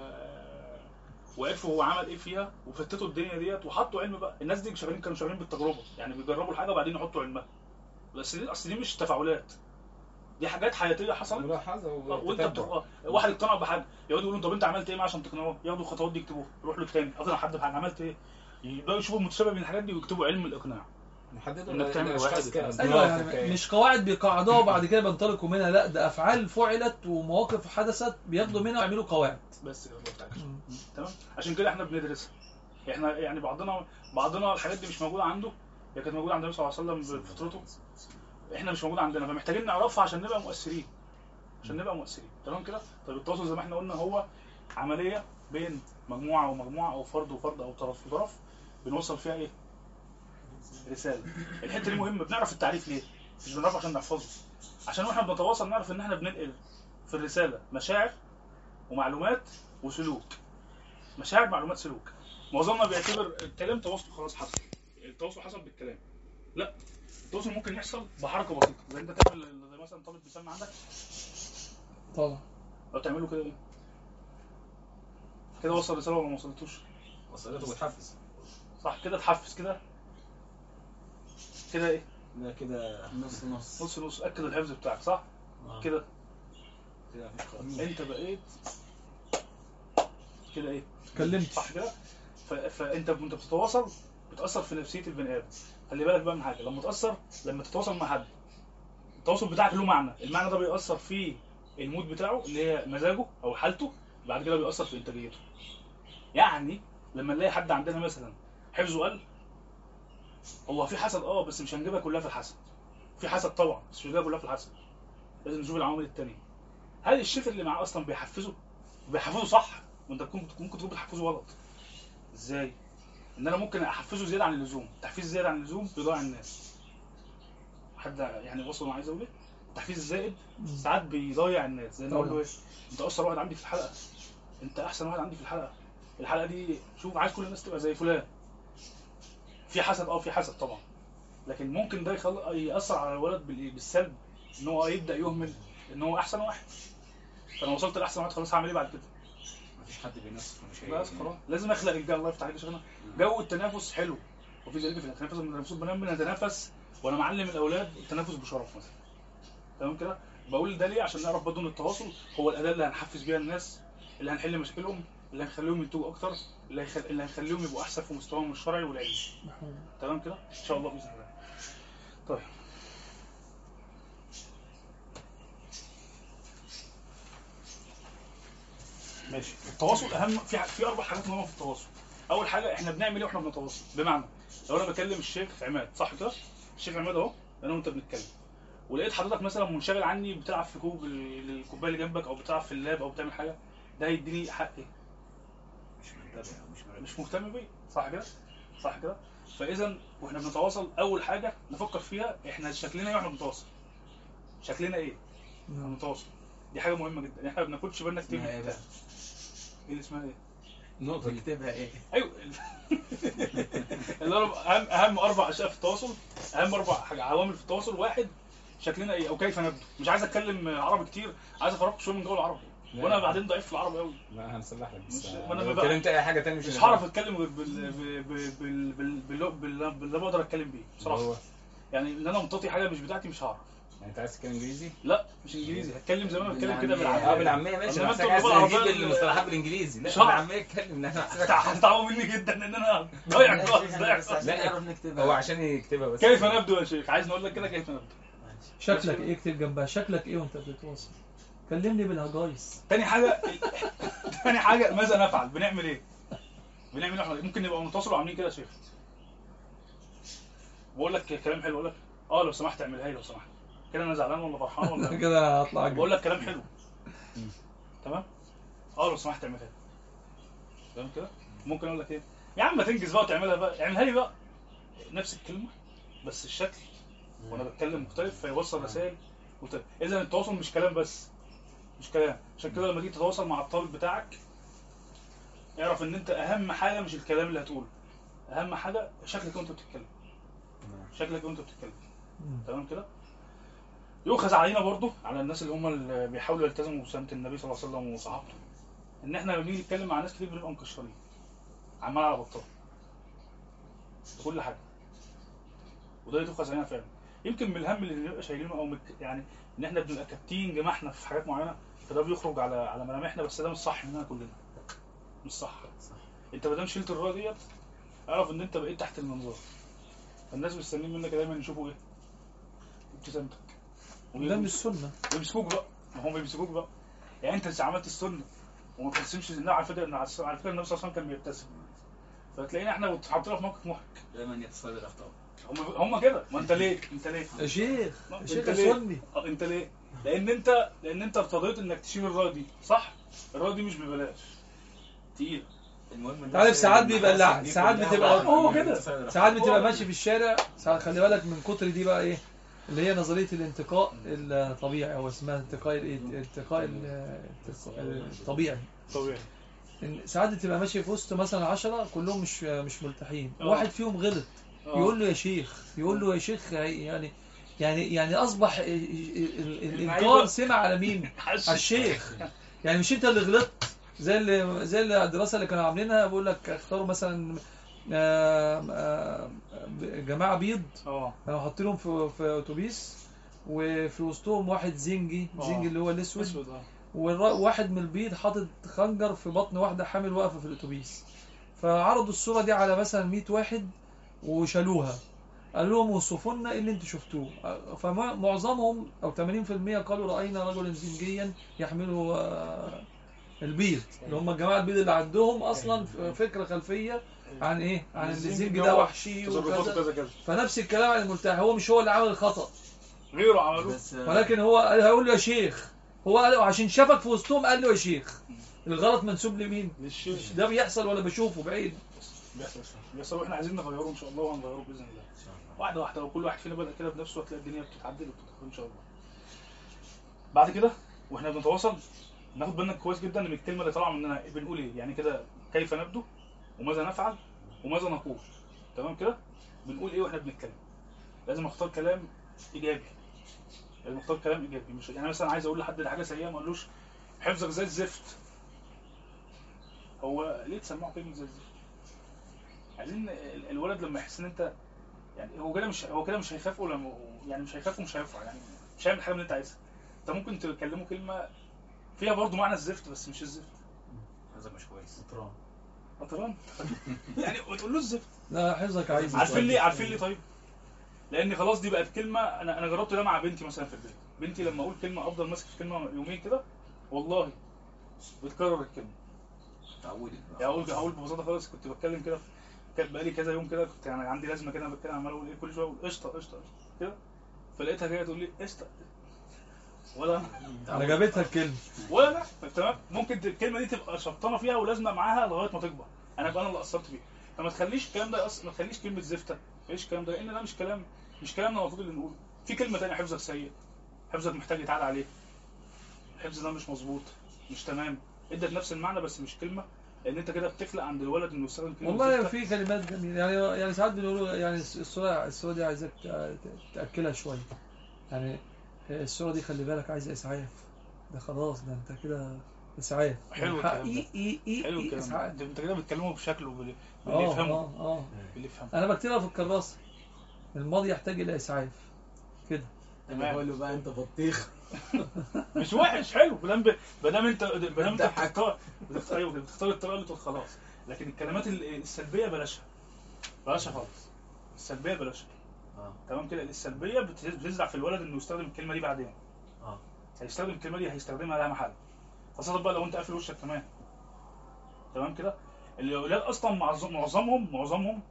وعرفوا هو عمل ايه فيها وفتتوا الدنيا ديت وحطوا علم بقى. الناس دي شغالين كانوا شغالين بالتجربه، يعني بيجربوا الحاجه وبعدين يحطوا علمها. بس دي اصل دي مش تفاعلات، دي حاجات حياتيه حصلت. ملاحظه وانت واحد اقتنع بحاجه يقعدوا يقولوا طب انت عملت ايه عشان تقنعوه، ياخدوا الخطوات دي يكتبوها، يروح له تاني اقنع حد بحاجه عملت ايه، يبداوا يشوفوا المتشابه بين الحاجات دي ويكتبوا علم الاقناع. محددوا انك تعمل واحد. ايوه يعني مش قواعد بيقعدوها وبعد كده بينطلقوا منها، لا ده افعال فعلت ومواقف حدثت بياخدوا منها ويعملوا قواعد بس كده. تمام. عشان كده احنا بندرسها. احنا يعني بعضنا بعضنا الحاجات دي مش موجوده عنده، هي كانت موجوده عند النبي صلى الله عليه وسلم بفطرته، احنا مش موجوده عندنا، فمحتاجين نعرفها عشان نبقى مؤثرين عشان نبقى مؤثرين تمام كده. طيب التواصل زي ما احنا قلنا هو عمليه بين مجموعه ومجموعه او فرد وفرد او طرف وطرف بنوصل فيها ايه؟ رساله. الحته دي مهمه. بنعرف التعريف ليه؟ مش بنعرف عشان نحفظه، عشان واحنا بنتواصل نعرف ان احنا بننقل في الرساله مشاعر ومعلومات وسلوك. مشاعر معلومات سلوك. معظمنا بيعتبر الكلام تواصل خلاص حصل، التواصل حصل بالكلام. لا، التواصل ممكن يحصل بحركه بسيطه، زي انت تعمل زي مثلا طالب بيسمع عندك طبعا، لو تعمله كده ايه؟ كده وصل رساله ولا ما وصلتوش؟ وصلته وتحفز. صح كده، تحفز كده كده ايه؟ لا كده نص نص نص نص. اكد الحفظ بتاعك صح؟ آه. كده كده مفيش خالص. انت بقيت كده ايه اتكلمت. صح كده. ف... فانت وانت بتتواصل بتاثر في نفسيه البني ادم. خلي بالك بقى من حاجه، لما تاثر لما تتواصل مع حد التواصل بتاعك له معنى، المعنى ده بيأثر في المود بتاعه اللي هي مزاجه او حالته، بعد كده بيأثر في انتاجيته. يعني لما نلاقي حد عندنا مثلا حفظه قل، هو في حسد اه بس مش هنجيبها كلها في الحسد، في حسد طبعا بس مش هنجيبها كلها في الحسد، لازم نشوف العوامل التانية. هل الشيخ اللي معاه اصلا بيحفزه بيحفزه صح وانت ممكن ممكن تكون بتحفزه غلط؟ ازاي؟ ان انا ممكن احفزه زياده عن اللزوم، تحفيز زياده عن اللزوم بيضيع الناس. حد يعني وصل انا عايز اقول ايه؟ التحفيز الزائد ساعات بيضيع الناس. زي ما اقول له ايه، انت اشطر واحد عندي في الحلقه، انت احسن واحد عندي في الحلقه، الحلقه دي شوف عايز كل الناس تبقى زي فلان. في حسد اه في حسد طبعا، لكن ممكن ده يخلي ياثر على الولد بالسلب، ان هو يبدا يهمل ان هو احسن واحد. فانا وصلت لاحسن واحد خلاص هعمل ايه بعد كده؟ مفيش حد بينافس فمش بس خلاص لازم اخلق رجاله. الله يفتح عليك يا شيخنا، جو التنافس حلو، وفي ذلك في التنافس المفروض بنام نتنافس، وانا معلم الاولاد التنافس بشرف مثلا. تمام كده؟ بقول ده ليه؟ عشان نعرف برضه ان التواصل هو الاداه اللي هنحفز بيها الناس، اللي هنحل مشاكلهم، اللي هنخليهم ينتجوا اكتر، اللي هيخل... اللي هنخليهم يبقوا احسن في مستواهم الشرعي والعلمي. تمام كده؟ ان شاء الله باذن الله. طيب ماشي. التواصل اهم، في في اربع حاجات مهمه في التواصل. اول حاجه احنا بنعمل ايه واحنا بنتواصل؟ بمعنى لو انا بكلم الشيخ عماد صح كده، الشيخ عماد اهو انا وانت بنتكلم، ولقيت حضرتك مثلا منشغل عني بتلعب في كوب الكوبايه اللي جنبك او بتلعب في اللاب او بتعمل حاجه، ده هيديني حق ايه؟ مش منتبه مش مركز. مش مهتم بيه صح كده؟ صح كده؟ فاذا واحنا بنتواصل اول حاجه نفكر فيها احنا شكلنا ايه واحنا بنتواصل؟ شكلنا ايه؟ واحنا بنتواصل دي حاجه مهمه جدا، احنا ما بناخدش بالنا كتير من ايه بقى؟ ايه اللي اسمها ايه؟ النقطه دي تكتبها ايه؟ ايوه اللي هو اهم اهم اربع اشياء في التواصل، اهم اربع حاجة عوامل في التواصل. واحد شكلنا ايه او كيف نبدو. مش عايز اتكلم عربي كتير، عايز افرقك شويه من جو العربي، وانا بعدين ضعيف في العربي قوي. لا هنصلح لك بس مش- ما أنا لو بقى- اتكلمت اي حاجه تاني مش مش هنفهم. هعرف اتكلم غير بال بال بال بال بال بال بال باللي بقدر اتكلم بيه بصراحه. هو يعني ان انا مطاطي حاجه مش بتاعتي مش هعرف. يعني انت عايز تتكلم انجليزي؟ لا مش انجليزي، هتكلم زي ما انا بتكلم كده اه بالعربي. بالعاميه ماشي. أما بس أنتوا عايز باللغة اجيب العربية المصطلحات بالانجليزي. لا مش هعرف. بالعاميه اتكلم. هتعبوا مني جدا ان انا ضايع خالص ضايع بس خالص. عشان نعرف نكتبها. هو عشان يكتبها بس. كيف نبدو يا شيخ؟ عايز نقول لك كده كيف نبدو. شكلك ايه؟ اكتب جنبها شكلك ايه وانت بتتواصل. كلمني بالهجايس. تاني حاجه تاني حاجه ماذا نفعل؟ بنعمل ايه؟ بنعمل ايه؟ إحنا ممكن نبقى متصل وعاملين كده يا شيخ، بقول لك كلام حلو، اقول لك اه لو سمحت اعملها لي لو سمحت، كده انا زعلان ولا فرحان ولا كده هطلع بقول اجري. لك كلام حلو تمام؟ اه لو سمحت اعملها لي تمام كده. ممكن اقول لك ايه يا عم ما تنجز بقى وتعملها بقى، اعملها لي بقى نفس الكلمه بس الشكل وانا بتكلم مختلف فيوصل رسائل وت... اذا التواصل مش كلام بس، مش كلام. عشان كده لما تيجي تتواصل مع الطالب بتاعك اعرف ان انت اهم حاجه مش الكلام اللي هتقوله، اهم حاجه شكلك وانت بتتكلم، شكلك وانت بتتكلم. تمام كده. يؤخذ علينا برضو على الناس اللي هم اللي بيحاولوا يلتزموا بسنه النبي صلى الله عليه وسلم وصحابته، ان احنا لما بنيجي نتكلم مع ناس كتير بنبقى مكشرين عمال على بطال في كل حاجه، وده يؤخذ علينا فعلا. يمكن من الهم اللي بنبقى شايلينه او مك... يعني ان احنا بنبقى كابتين جماحنا في حاجات معينه، فده بيخرج على على ملامحنا، بس ده مش صح مننا كلنا، مش صح. صح. انت ما دام شلت الرايه ديت اعرف ان انت بقيت تحت المنظار، فالناس مستنيين منك دايما يشوفوا ايه؟ ابتسامتك. ده مش سنه. بيمسكوك بقى، ما هم بيمسكوك بقى. يعني انت عملت السنه وما تبتسمش، ان على فكره على فكره النبي صلى الله عليه وسلم كان بيبتسم، فتلاقينا احنا اتحطينا في موقف محرج. دايما يتصل الاخطاء. هم هم كده. ما انت ليه؟ انت ليه؟ يا شيخ يا انت شيخ ليه؟ سني. اه انت ليه؟ لان انت لان انت ارتضيت انك تشيل الرايه دي، صح؟ الرايه دي مش ببلاش، تقيله. المهم انت عارف ساعات بيبقى لا ساعات بتبقى هو كده. ساعات بتبقى ماشي في الشارع، ساعات خلي بالك من كتر دي بقى ايه اللي هي نظريه الانتقاء الطبيعي او اسمها انتقاء الايه الانتقاء الطبيعي. طبيعي. إن ساعات بتبقى ماشي في وسط مثلا عشرة كلهم مش مش مرتاحين، اه. واحد فيهم غلط اه. يقول له يا شيخ، يقول له يا شيخ، يعني يعني يعني اصبح ال- ال- الانكار سمع على مين؟ على الشيخ. يعني مش انت اللي غلطت، زي اللي زي اللي الدراسه اللي كانوا عاملينها بيقول لك اختاروا مثلا آم، آم، جماعه بيض اه كانوا حاطينهم في في اتوبيس، وفي وسطهم واحد زنجي اه. زنجي اللي هو الاسود، اسود اه وواحد من البيض حاطط خنجر في بطن واحده حامل واقفه في الاتوبيس، فعرضوا الصوره دي على مثلا مية واحد وشالوها، قال لهم وصفوا لنا ايه اللي انتوا شفتوه، فمعظمهم او ثمانين بالمئة قالوا راينا رجلا زنجيا يحمله آه، البيض، اللي هم الجماعه البيض اللي عندهم اصلا فكره خلفيه عن ايه، عن الزنج ده وحشي تصرفاته وكذا. كذا كذا، فنفس الكلام عن الملتحي، هو مش هو اللي عمل الخطا، غيره عملوه. بس ولكن هو قال- هيقول له يا شيخ، هو قال له عشان شافك في وسطهم قال له يا شيخ. الغلط منسوب لمين؟ للشيخ ده بيحصل ولا بشوفه بعيد؟ بيحصل بيحصل واحنا عايزين نغيره ان شاء الله، وهنغيره باذن الله واحده واحده، وكل واحد فينا بدأ كده بنفسه هتلاقي الدنيا بتتعدل وبتتغير ان شاء الله. بعد كده واحنا بنتواصل ناخد بالنا كويس جدا من الكلمه اللي طالعه مننا بنقول ايه، يعني كده كيف نبدو وماذا نفعل وماذا نقول، تمام كده؟ بنقول ايه واحنا بنتكلم؟ لازم اختار كلام ايجابي، لازم اختار كلام ايجابي، مش يعني مثلا عايز اقول لحد حاجه سيئه ما اقولوش حفظك زي الزفت. هو ليه تسمعه كلمه زي الزفت؟ عايزين ال- الولد لما يحس ان انت يعني هو كده مش هو كده مش هيخاف ولا يعني مش هيخاف ومش هيرفع، يعني مش هيعمل حاجه من اللي انت عايزها. انت ممكن تكلمه كلمه فيها برضو معنى الزفت بس مش الزفت، هذا مش كويس. طران. قطران يعني وتقول له الزفت. لا حفظك عايز عارفين ليه؟ عارفين ليه طيب؟ لان خلاص دي بقت كلمه. انا انا جربت ده مع بنتي مثلا في البيت، بنتي لما اقول كلمه افضل ماسك في كلمه يومين كده والله بتكرر الكلمه. تعودي يعني اقول اقول ببساطه خالص، كنت بتكلم كده كان بقالي كذا يوم كده، كنت يعني عندي لازمه كده بتكلم عمال اقول ايه كل شويه اقول قشطه قشطه قشطه كده، فلقيتها جايه تقول لي قشطه ولا انا جابتها الكلمه. ولا لا تمام. ممكن الكلمه دي تبقى شبطانه فيها ولازمه معاها لغايه ما تكبر، انا بقى انا اللي قصرت فيها. فما تخليش الكلام ده أص... ما تخليش كلمه زفته، ما تخليش الكلام ده، لان ده مش كلام مش كلامنا المفروض اللي نقوله. في كلمه ثانيه، حفظك سيء، حفظك محتاج يتعاد عليه، الحفظ ده مش مظبوط مش تمام، ادت نفس المعنى بس مش كلمه، لان انت كده بتخلق عند الولد انه يستخدم كلمه والله زفته. في كلمات جميله، يعني يعني ساعات بنقولوا يعني الصوره الصوره دي عايزك تاكلها شويه، يعني الصوره دي خلي بالك عايزه اسعاف، ده خلاص ده انت كده اسعاف. حلو يعني الكلام ده. ايه ايه ايه حلو ايه الكلام اسعاف. ده. انت كده بتكلمه بشكله باللي اه يفهمه، اه اه باللي يفهمه. انا بكتبها في الكراسه، الماضي يحتاج الى اسعاف كده. انا بقول له بقى انت بطيخ. مش وحش، حلو بدام بدام انت بدام انت بتختار بتختار ايوه كده، بتختار الطريقه اللي تقول خلاص. لكن الكلمات ال- السلبيه بلاشها، بلاشها خالص، السلبيه بلاشها. اه تمام كده. السلبيه بت- بتزرع في الولد انه يستخدم الكلمه دي بعدين، اه هيستخدم الكلمه دي هيستخدمها لها محل، خاصه بقى لو انت قافل وشك كمان. تمام كده. الاولاد اصلا معظم معظمهم معظمهم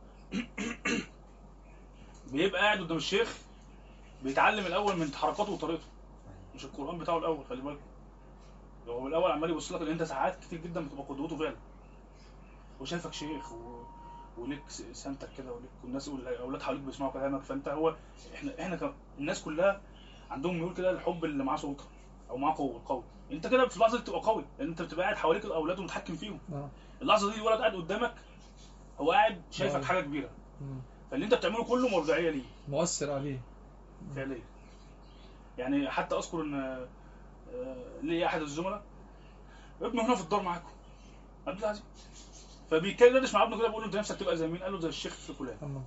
بيبقى قاعد قدام الشيخ بيتعلم الاول من حركاته وطريقته، مش القران بتاعه الاول. خلي بالك هو من الاول عمال يبص لك، لان انت ساعات كتير جدا بتبقى قدوته فعلا وشايفك شيخ و... وليك س- سمتك كده، وليك والناس والاولاد حواليك بيسمعوا كلامك. فانت هو احنا احنا ك... الناس كلها عندهم ميول كده للحب اللي معاه سلطه او معاه قوه قوي. انت كده في اللحظه دي بتبقى قوي لان انت بتبقى قاعد حواليك الاولاد ومتحكم فيهم. اه اللحظه دي الولد قاعد قدامك هو قاعد شايفك آه. حاجه كبيره، مم. فاللي انت بتعمله كله مرجعيه ليه مؤثر عليه. فعليا. يعني حتى اذكر ان آه، لي احد الزملاء ابنه هنا في الدار معاكم عبد العزيز، فبيتكلم يدردش مع ابنه كده بيقول له انت نفسك تبقى زي مين؟ قال له زي الشيخ في فلان. تمام.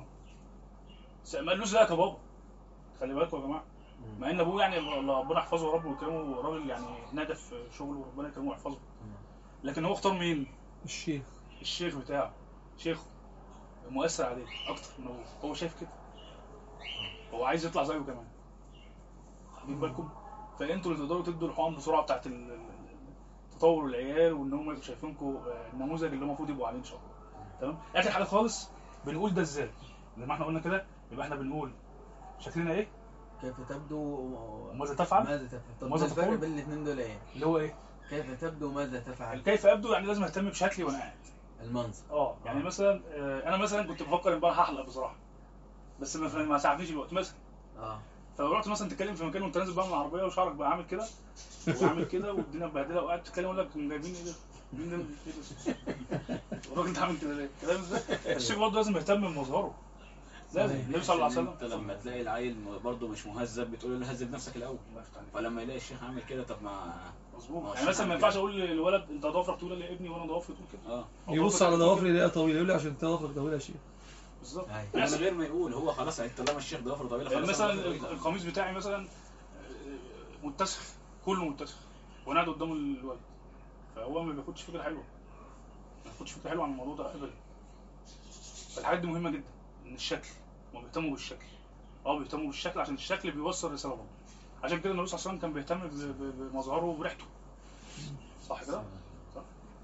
ما قالوش لا يا بابا، خلي بالكم يا جماعه، مع ان ابوه يعني الله ربنا يحفظه يا رب ويكرمه، راجل يعني نادف في شغله وربنا يكرمه ويحفظه، لكن هو اختار مين؟ الشيخ. الشيخ بتاعه، شيخه مؤثر عليه اكتر من ابوه، هو شايف كده، هو عايز يطلع زيه كمان. واخدين بالكم؟ فانتوا اللي تقدروا تدوا الحقن بسرعه بتاعت ال- ال- تطور العيال وان هم يبقوا شايفينكم النموذج اللي هم المفروض يبقوا عليه ان شاء الله. تمام؟ اخر حاجه خالص بنقول ده ازاي؟ زي ما احنا قلنا كده، يبقى احنا بنقول شكلنا ايه؟ كيف تبدو و- وماذا تفعل؟ ماذا تفعل؟ طب وماذا الفرق تقول؟ بين الاثنين دول ايه؟ اللي هو ايه؟ كيف تبدو وماذا تفعل؟ كيف ابدو يعني لازم اهتم بشكلي وانا قاعد. المنظر. اه يعني آه. مثلا آه، انا مثلا كنت بفكر امبارح احلق بصراحه، بس ما ما ساعدنيش الوقت مثلا. اه فلو رحت مثلا تتكلم في مكان وانت نازل بقى من العربيه وشعرك بقى عامل كده وعامل كده والدنيا مبهدله وقاعد تتكلم اقول لك هم جايبين ايه ده؟ مين ده؟ ايه ده؟ الراجل ده عامل كده ليه؟ كلام ازاي؟ الشيخ برضه لازم يهتم بمظهره. لازم صحيح. النبي صلى الله عليه انت وسلم لما تلاقي العيل برضه مش مهذب بتقول له هذب نفسك الاول، الله يفتح عليك. فلما يلاقي الشيخ عامل كده طب ما مظبوط. يعني مثلا ما ينفعش اقول للولد انت ضوافرك طويله ليه يا ابني وانا ضوافري طول كده. اه أو يبص ضوافرك على طول ضوافري كده. يلاقيها طويله، يقول لي عشان انت ضوافرك طويله يا شيخ. بالظبط. أيوة. من غير ما يقول هو خلاص طالما الشيخ ضوافره طويله يعني خلاص مثلا ضوافره طويلة. القميص بتاعي مثلا آه، متسخ، كله متسخ، وانا قاعد قدام الولد، فهو ما بياخدش فكره حلوه، ما بياخدش فكره حلوه عن الموضوع ده ابدا. فالحاجات دي مهمه جدا، ان الشكل ما بيهتموا بالشكل، اه بيهتموا بالشكل عشان الشكل بيوصل رساله برضه. عشان كده النبي صلى الله عليه وسلم كان بيهتم ب- ب- بمظهره وبريحته، صح كده؟ صح.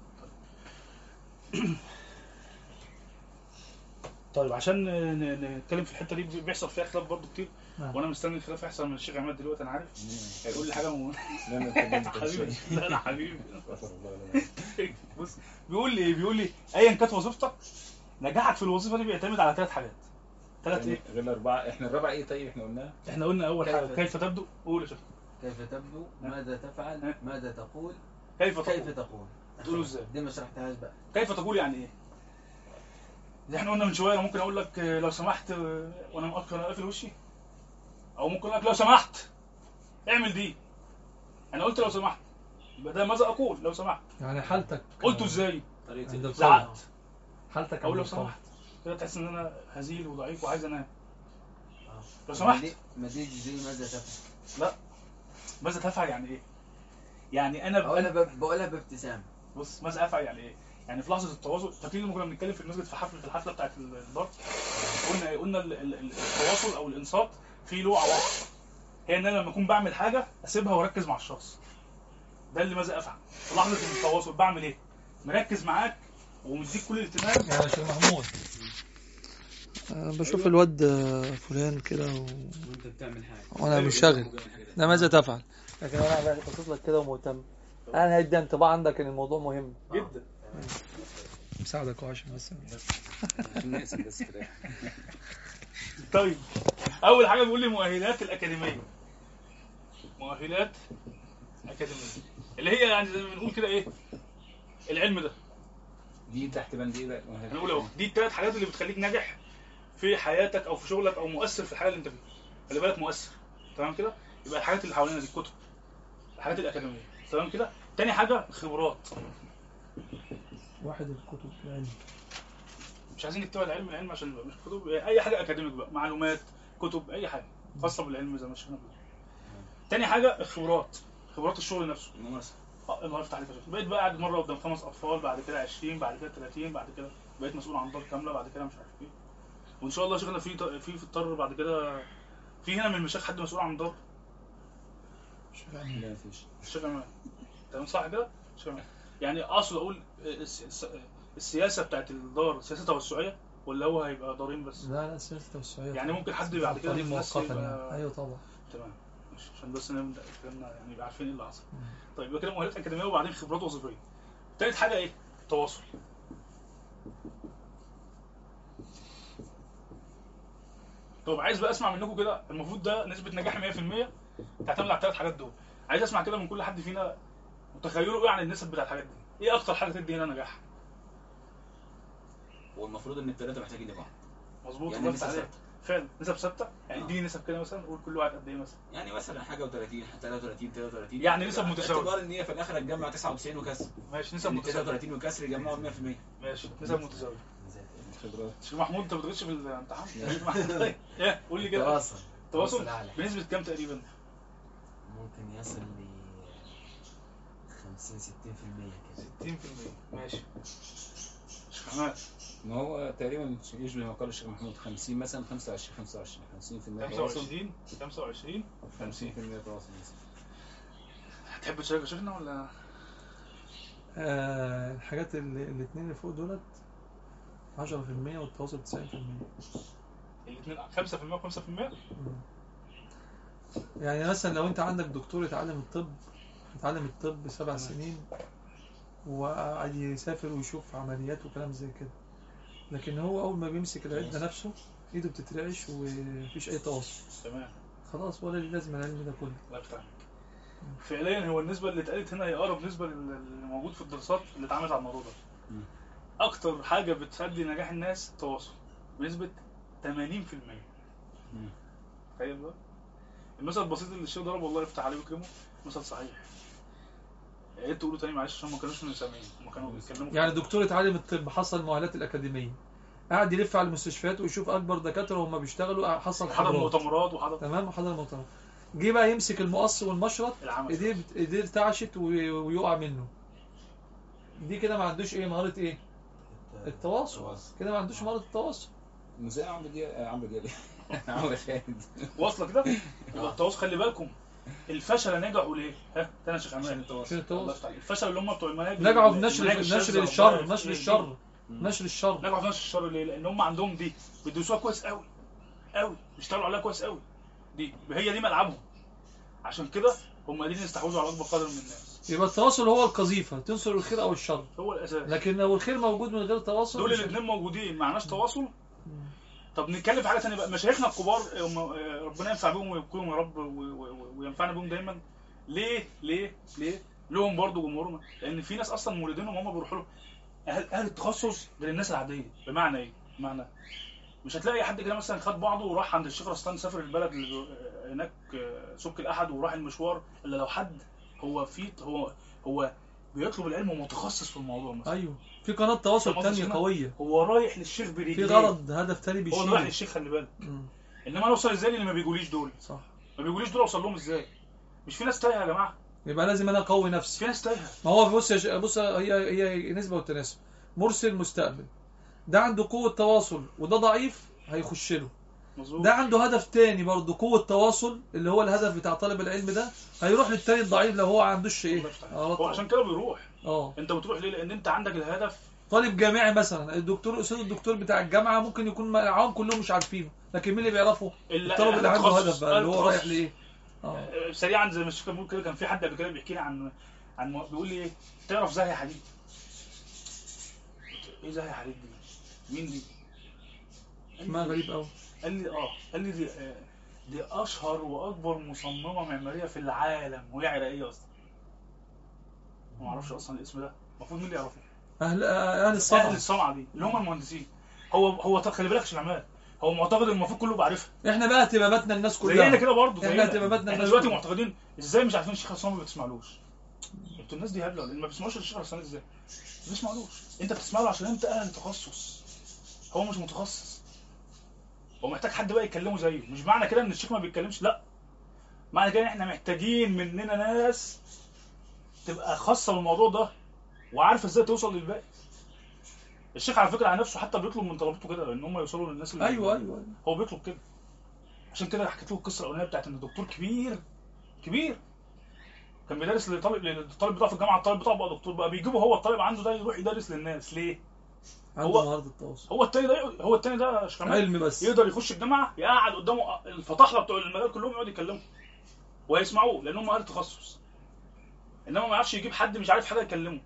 طيب عشان ن- ن- نتكلم في الحته دي بيحصل فيها خلاف برضه كتير، نعم. وانا مستني الخلاف يحصل من الشيخ عماد دلوقتي، انا عارف هيقول لي حاجه مهمه. لا انا اتكلمت حبيبي شيء. لا لا حبيبي غفر الله لنا. بص بيقول لي ايه، بيقول لي ايا كانت وظيفتك، نجاحك في الوظيفه دي بيعتمد على ثلاث حاجات. ثلاث ايه؟ غير الاربعه، احنا الرابعه ايه طيب احنا قلناها؟ احنا قلنا اول كيف- حاجه كيف تبدو، قول يا شيخ. كيف تبدو، ماذا تفعل، ماذا تقول، كيف كيف تقول، تقول. تقوله ازاي؟ دي ما شرحتهاش بقى. كيف تقول يعني ايه؟ زي احنا قلنا من شويه، ممكن اقول لك آه، لو سمحت آه، وانا مؤخر انا قافل وشي، او ممكن اقول لك لو سمحت اعمل دي. انا قلت لو سمحت، يبقى ده ماذا اقول لو سمحت. يعني حالتك قلته ازاي؟ طريقه عند ال- زعقت، حالتك اقول لو عند القول. سمحت، كده تحس ان انا هزيل وضعيف وعايز انام. آه. لو سمحت. ما دي- ما دي زي ماذا تفعل. لا، ماذا تفعل يعني ايه؟ يعني انا بقولها بقى ب- بقولها بابتسام. بص، ماذا افعل يعني ايه؟ يعني في لحظه التواصل، فاكرين لما كنا بنتكلم في المسجد في حفله في الحفله بتاعت الضرب، قلنا ايه؟ قلنا ال- ال- ال- التواصل او الانصات فيه له عواقب، هي ان انا لما اكون بعمل حاجه اسيبها واركز مع الشخص. ده اللي ماذا افعل في لحظه التواصل، بعمل ايه؟ مركز معاك ومديك كل الاهتمام. يا شيخ محمود، أنا بشوف الواد فلان كده و... وانت بتعمل حاجه وانا مش شاغل، ده ماذا تفعل؟ لكن انا قاعد باصص لك كده ومهتم، انا هيدي انطباع عندك ان الموضوع مهم جدا. مساعدك عشان بس. عشان نقسم بس كده. طيب اول حاجه بيقول لي مؤهلات الاكاديميه، مؤهلات اكاديميه اللي هي يعني زي ما بنقول كده ايه، العلم ده. دي تحت بند ايه بقى؟ هنقول اهو، دي الثلاث حاجات اللي بتخليك ناجح في حياتك او في شغلك او مؤثر في الحاجه اللي انت فيها. خلي بالك مؤثر، تمام كده؟ يبقى الحاجات اللي حوالينا دي الكتب، الحاجات الاكاديميه، تمام كده؟ تاني حاجه خبرات. واحد الكتب يعني مش عايزين نكتب العلم، العلم عشان يبقى مش كتب، اي حاجه اكاديميك بقى، معلومات، كتب، اي حاجه خاصه بالعلم زي ما شفنا. تاني حاجه الخبرات، خبرات الشغل نفسه. الممارسه. اه الله يفتح عليك يا شيخ. بقيت بقى قاعد مره قدام خمس اطفال، بعد كده عشرين، بعد كده ثلاثين، بعد كده بقيت مسؤول عن دار كامله، بعد كده مش عارف ايه. وان شاء الله شغلنا في في في الطر بعد كده. في هنا من المشايخ حد مسؤول عن دار؟ لا مفيش. الشيخ عماد، تمام صح كده؟ الشيخ عماد. يعني اقصد اقول الس- الس- السياسه بتاعت الدار سياسه توسعيه ولا هو هيبقى دارين بس؟ لا لا سياسة توسعية يعني ممكن حد بعد كده طريق من الناس مؤقتا يبقى- يعني. ايوه طبعا. تمام ماشي، عشان بس نبدا كلامنا يعني يبقى عارفين ايه اللي حصل. مم. طيب يبقى كده مؤهلات اكاديميه وبعدين خبرات وظيفيه. تالت حاجه ايه؟ التواصل. طب عايز بقى اسمع منكم كده، المفروض ده نسبه نجاح مية في المية تعتمد على الثلاث حاجات دول. عايز اسمع كده من كل حد فينا وتخيلوا ايه عن النسب بتاع الحاجات دي. ايه اكتر حاجه تدي هنا نجاح؟ والمفروض ان الثلاثه محتاجين لبعض. مظبوط، يعني الله نسب يفتح عليك. ثابته. فعلا نسب ثابته، يعني آه. اديني نسب كده مثلا، قول كل واحد قد ايه مثلا. يعني مثلا حاجه و30 ثلاثة وثلاثين ثلاثة وثلاثين يعني نسب متساوية. باعتبار ان هي في الاخر هتجمع تسعة وتسعين وكسر. ماشي نسب يعني متساويه. ثلاثة وثلاثين وكسر يجمعوا مية في المية. ماشي نسب متساويه. خبرات. شيخ محمود انت ما بتغش في الامتحان؟ طيب ايه قول لي كده. تواصل. تواصل أعلى. بنسبه كام تقريبا؟ ممكن يصل ل خمسين ستين في المية كده. ستين في المية ماشي. شيخ حماد ما هو تقريبا يشبه ما قال الشيخ محمود خمسين مثلا خمسة وعشرين خمسة وعشرين خمسين في المية خمسة تواصل وعشرين خمسة وعشرين خمسين في المية تواصل مثلا. هتحب تشارك يا شيخنا ولا؟ آه الحاجات اللي الاثنين اللي فوق دولت عشرة في المية والتواصل تسعين في المية. الاثنين خمسة في المية وخمسة في المية. يعني مثلا لو انت عندك دكتور يتعلم الطب، يتعلم الطب سبع سنين وقاعد يسافر ويشوف عمليات وكلام زي كده، لكن هو اول ما بيمسك العدة نفسه ايده بتترعش ومفيش اي تواصل، تمام خلاص ولا ليه لازمه العلم ده كله. الله يفتح عليك. فعليا هو النسبه اللي اتقالت هنا هي اقرب نسبه اللي موجود في الدراسات اللي اتعملت على الموضوع ده. مم. اكتر حاجه بتخلي نجاح الناس التواصل بنسبه ثمانين في المية. مم. تخيل بقى المثل البسيط اللي الشيخ ضربه الله يفتح عليه ويكرمه، مثل صحيح. يا ريت تقولوا تاني معلش عشان ما كانوش سامعين، هم كانوا بيتكلموا يعني دكتور اتعلم الطب حصل المؤهلات الاكاديميه، قاعد يلف على المستشفيات ويشوف اكبر دكاتره وهم بيشتغلوا، حصل حضر خبرات مؤتمرات وحضر تمام، وحضر مؤتمر. جه بقى يمسك المقص والمشرط، العمل ايديه بت- ايديه ارتعشت وي- ويقع منه. دي كده ما عندوش ايه، مهارة ايه؟ التواصل. التواصل. كده ما عندوش مهارة التواصل. زي عمرو دياب آه، عمرو دياب عمرو خالد. واصله كده. يبقى التواصل خلي بالكم، الفشل نجحوا ليه؟ ها تاني يا شيخ عشان عماد. التواصل. عشان التواصل. الله يفتح عليك. الفشل اللي هم بتوع المناهج نجحوا في نشر المناهج نشر الشاذة الشر، والضعف. نشر إيه الشر، دي؟ نشر الشر. نجحوا في نشر الشر ليه؟ لان هم عندهم دي بيدرسوها كويس قوي قوي، بيشتغلوا عليها كويس قوي. دي هي دي ملعبهم. عشان كده هم قادرين يستحوذوا على اكبر قدر من الناس. يبقى التواصل هو القذيفة، تنصر الخير او الشر. هو الاساس. لكن لو الخير موجود من غير تواصل دول مش- الاثنين موجودين، معناش تواصل. مم. طب نتكلم في حاجه ثانيه بقى. مشايخنا الكبار هم- ربنا ينفع بهم ويبقيهم يا رب و- و- وينفعنا بهم دايما. ليه ليه ليه لهم برضه جمهورهم؟ لان في ناس اصلا موردينهم هم بيروحوا لهم اهل اهل التخصص غير الناس العاديه. بمعنى ايه؟ بمعنى مش هتلاقي حد كده مثلا خد بعضه وراح عند الشيخ رستان، سافر البلد اللي هناك سك الاحد وراح المشوار، الا لو حد هو في هو هو بيطلب العلم ومتخصص في الموضوع مثلا. ايوه، في قناة تواصل فاهم قصدي تانية شنو؟ قوية، هو رايح للشيخ في برجليه، غرض، هدف تاني هو رايح بيشيله. للشيخ خلي بالك. مم. انما اوصل ازاي اللي ما بيجوليش دول؟ صح. ما بيجوليش دول اوصل لهم ازاي؟ مش في ناس تايهه يا جماعه؟ يبقى لازم انا اقوي نفسي. في ناس تايهه. ما هو بص يا ش- بص، هي هي نسبة والتناسب. مرسل مستقبل، ده عنده قوة تواصل وده ضعيف، هيخش له. مظبوط. ده عنده هدف تاني برضه، قوة تواصل اللي هو الهدف بتاع طالب العلم ده، هيروح للتاني الضعيف لو هو عندوش ايه. الله يفتح عليك. آه، هو عشان كده بيروح. اه انت بتروح ليه؟ لان انت عندك الهدف. طالب جامعي مثلا، الدكتور استاذ الدكتور بتاع الجامعة ممكن يكون معاهم كلهم مش عارفينه، لكن مين اللي بيعرفه؟ ال- الطالب اللي عنده التخصص. هدف بقى، اللي هو التخصص. رايح لايه. اه آه، سريعا زي ما الشيخ بيقول كده، كان في حد قبل كده بيحكي لي عن عن مو- بيقول لي ايه؟ تعرف زاهية حديد؟ ايه زاهية حديد دي؟ مين دي؟ قال ما لي- غريب قوي. قال لي اه قال لي دي آه، دي اشهر واكبر مصممه معماريه في العالم، وهي عراقيه اصلا. ما اعرفش اصلا الاسم ده، المفروض مين اللي يعرفه؟ اهل اهل اهل الصنعة. الصنعه دي اللي هم المهندسين. هو هو ط- خلي بالك يا شيخ عماد، هو معتقد المفروض كله بعرفها. احنا بقى اهتماماتنا الناس زينا كلها. كده برضه، احنا زينا. اهتماماتنا احنا الناس دلوقتي كلها. معتقدين ازاي مش عارفين الشيخ عصام ما بتسمعلوش. انتوا الناس دي هبله، لان ما بيسمعوش الشيخ عصام ازاي؟ ما بيسمعلوش. انت بتسمع له عشان انت اهل تخصص، هو مش متخصص. هو محتاج حد بقى يكلمه زيه. مش معنى كده ان الشيخ ما بيتكلمش، لا، معنى كده ان احنا محتاجين مننا ناس تبقى خاصه بالموضوع ده وعارفه ازاي توصل للباقي. الشيخ على فكره على نفسه حتى بيطلب من طلبته كده ان هم يوصلوا للناس اللي ايوه ايوه هو بيطلب كده. عشان كده حكيت له القصه الاولانيه بتاعت ان دكتور كبير كبير كان بيدرس للطالب للطالب بتاعه في الجامعه، الطالب بتاعه بقى دكتور، بقى بيجيبه هو الطالب عنده ده يروح يدرس للناس. ليه؟ عنده هو- مهارة التواصل، هو التاني ده هو التاني ده يا شيخ عماد علم بس. يقدر يخش الجامعه يقعد قدامه الفطاحله بتوع المجال كلهم يقعد يكلموا وهيسمعوه لان هم اهل تخصص. انما ما يعرفش يجيب حد مش عارف حاجه يكلمه.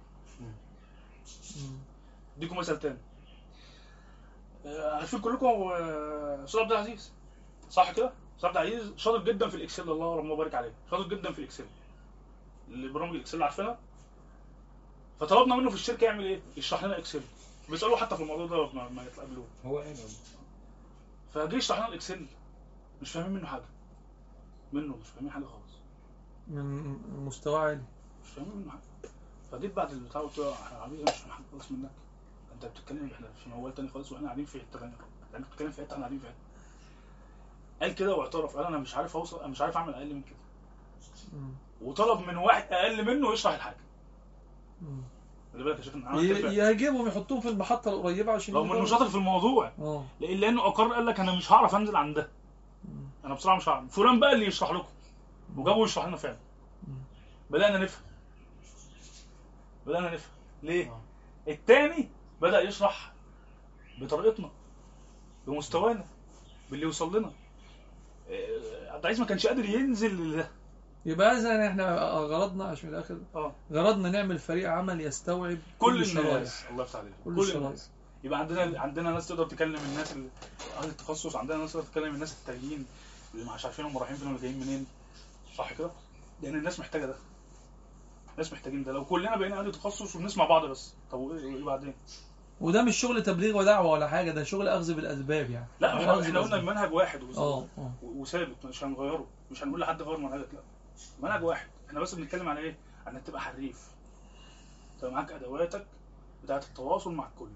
مم. اديكم مثال تاني. آه، عارفين كلكم آه، استاذ عبد العزيز، صح كده؟ استاذ عبد العزيز شاطر جدا في الاكسل، الله ربنا يبارك عليه، شاطر جدا في الاكسل. البرامج الاكسل عارفينها؟ فطلبنا منه في الشركه يعمل ايه؟ يشرح لنا اكسل. بيسالوه حتى في الموضوع ده ما, ما يتقابلوه. هو قال فجه يشرح لنا الاكسل، مش فاهمين منه حاجه. منه مش فاهمين حاجه خالص. من مستوى عالي. مش فاهمين منه حاجه. فجيت بعد البتاع قلت له يا حبيبي مش فاهم حاجه خالص منك. انت بتتكلم احنا في موال تاني خالص واحنا قاعدين في حته ثانيه. انت بتتكلم في حته احنا قاعدين في حته. قال كده واعترف، قال انا مش عارف اوصل، انا مش عارف اعمل اقل من كده. مم. وطلب من واحد اقل منه يشرح الحاجه. مم. خلي بالك يا شيخ انا عملت كده. ي- يهاجمهم يحطوهم في المحطة القريبة عشان رغم انه يقدروا- شاطر في الموضوع، اه. لان لانه اقر قال لك انا مش هعرف انزل عن ده. مم. انا بصراحه مش هعرف. فلان بقى اللي يشرح لكم وجابوا يشرح لنا فعلا. مم. بدانا نفهم. بدانا نفهم ليه؟ آه. التاني بدا يشرح بطريقتنا بمستوانا باللي يوصل لنا. آه، عبد العزيز ما كانش قادر ينزل لده. يبقى اذا احنا غرضنا عشان الاخر، اه غرضنا نعمل فريق عمل يستوعب كل الشرائح. الناس. الله يفتح عليك. كل كل الشرائح. الناس. يبقى عندنا عندنا ناس تقدر تكلم الناس ال- اهل التخصص، عندنا ناس تقدر تكلم الناس التانيين اللي مش عارفين هم رايحين فين ولا جايين منين. صح كده؟ لان الناس محتاجه ده. الناس محتاجين ده. لو كلنا بقينا اهل تخصص وبنسمع بعض بس، طب وايه وإيه بعدين؟ وده مش شغل تبليغ ودعوة ولا حاجة، ده شغل اخذ بالاسباب يعني. لا هو احنا أخذ احنا قلنا بالأسباب. المنهج واحد وز- اه اه وثابت، مش هنغيره، مش هنقول لحد غير منهجك، لا منهج واحد. احنا بس بنتكلم على ايه؟ عن انك تبقى حريف، تبقى معاك ادواتك بتاعه التواصل مع الكل.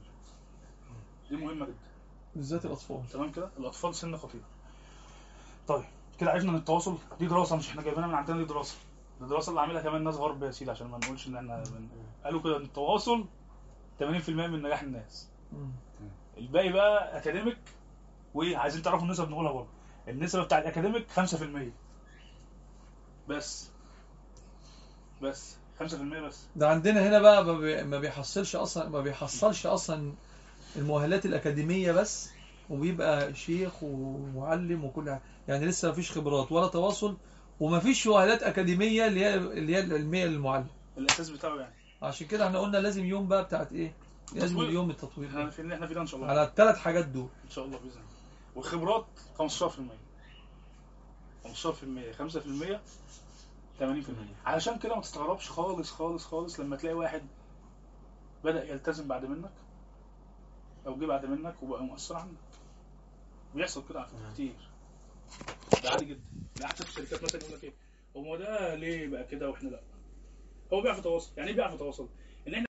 دي مهمه جدا. بالذات الاطفال. تمام كده؟ الاطفال سن خطير. طيب كده عرفنا ان التواصل دي دراسه، مش احنا جايبينها من عندنا، دي دراسه. الدراسه اللي عاملها كمان ناس غرب يا سيدي، عشان ما نقولش ان احنا من... قالوا كده ان التواصل ثمانين بالمية من نجاح الناس. مم. الباقي بقى اكاديميك. وعايزين تعرفوا النسب نقولها برضه، النسبه بتاع الاكاديميك خمسة بالمية بس بس خمسة بالمية بس. ده عندنا هنا بقى ما بي- ما بيحصلش اصلا ما بيحصلش اصلا المؤهلات الاكاديميه بس، وبيبقى شيخ ومعلم وكل حاجه، يعني لسه ما فيش خبرات ولا تواصل، وما فيش مؤهلات اكاديميه اللي هي اللي هي العلميه للمعلم. الاساس بتاعه يعني. عشان كده احنا قلنا لازم يوم بقى بتاعت ايه، لازم تطوير. اليوم التطوير احنا ده. في اللي احنا فيه ده ان شاء الله. على الثلاث حاجات دول ان شاء الله باذن الله. والخبرات خمستاشر بالمية خمستاشر بالمية خمسة بالمية ثمانين بالمية. علشان كده ما تستغربش خالص خالص خالص لما تلاقي واحد بدأ يلتزم بعد منك او جه بعد منك وبقى مؤثر عنك. بيحصل كده على فكره كتير، ده عادي جدا. ده حتى في الشركات مثلا يقول لك ايه، هو ده ليه بقى كده واحنا لا. هو بيعرف يتواصل. يعني ايه بيعرف يتواصل؟ ان احنا